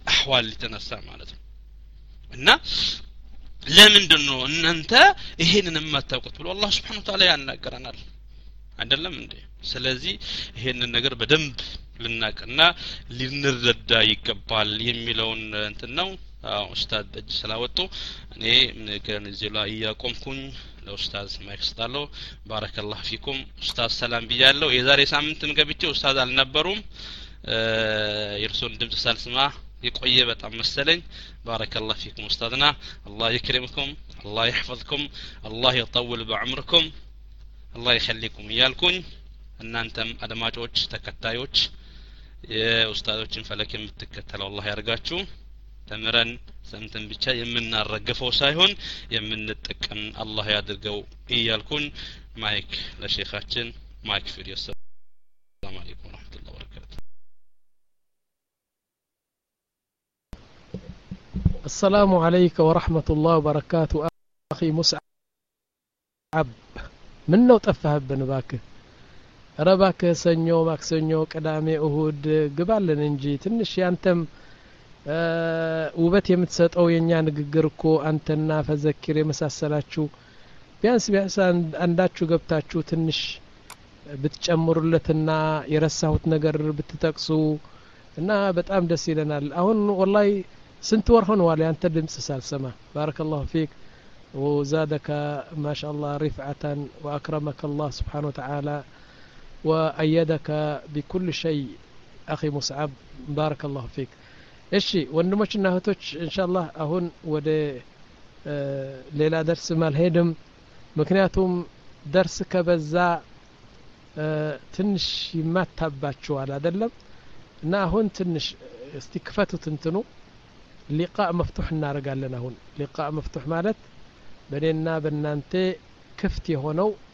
አህዋል ሊተነሳ ማለት ነው እና ለምንድነው እናንተ ይሄንን የማታውቁት ብሎ አላህ Subhanahu Wa Ta'ala ያናገረናል አይደለም እንዴ ስለዚህ ይሄንን ነገር በደንብ ልናቀና ልንረዳ ይገባል የሚለውን እንትን ነው ኡስታዝ በጅ ስላወጡ እኔ ነገርን እዚህ ላይ ያቆምኩኝ ለኡስታዝ ማይክ ስጣለው ባረከላሁ ፊኩም ኡስታዝ ሰላም ብያለሁ የዛሬ ሳምንትም ገብቼ ኡስታዝ አልነበሩም የርሶን ድምጽ ሳልስማ የቆየ በጣም መሰለኝ ባረከላሁ ፊኩም ኡስታዝና አላህ ይክረምኩም አላህ ይحفظكم አላህ ይطول بعمركم አላህ ይخليكم ይያልኩኝ እናንተም አድማጮች ተከታዮች የኡስታዞችን ፈለክ የምትከተለው አላህ ያርጋችሁ ተምረን ሰምተን ብቻ የምናረገፈው ሳይሆን የምንጠቀም አላህ ያድርገው ይያልኩኝ ማይክ ለሼኻችን ማይክ ፍሪ ሰላም አለይኩም ወራህመቱላሂ ወበረካቱ السلام عليك ورحمة الله وبركاته أخي مسعب من لو طفهبن باكه ረባከ ሰኞ ማክሰኞ ቅዳሜ እሁድ ግባልን እንጂ ትንሽ ያንተም ውበት የምትሰጠው የኛ ንግግር እኮ አንተና ፈዘክር የመሳሰላችሁ ቢያንስ ቢያንስ አንዳችሁ ገብታችሁ ትንሽ ብትጨምሩለትና የረሳሁት ነገር ብትጠቅሱ እና በጣም ደስ ይለናል አሁን ወላሂ ስንት ወር ሆነዋል ያንተ ድምጽ ሳልሰማ ባረከላሁ ፊክ وزادك ما شاء الله رفعة وأكرمك الله سبحانه وتعالى وأيدك بكل شيء أخي مصعب بارك الله فيك إيشي ونمشنا هتوش إن شاء الله أهون ود ليلة درس مال هيدم مكنياتهم درس كبزا تنش ما تباتشو على دلم نا هون تنش استكفتو تنتنو لقاء مفتوح النار قال لنا هون لقاء مفتوح مالت بيننا بنانتي كفتي هونو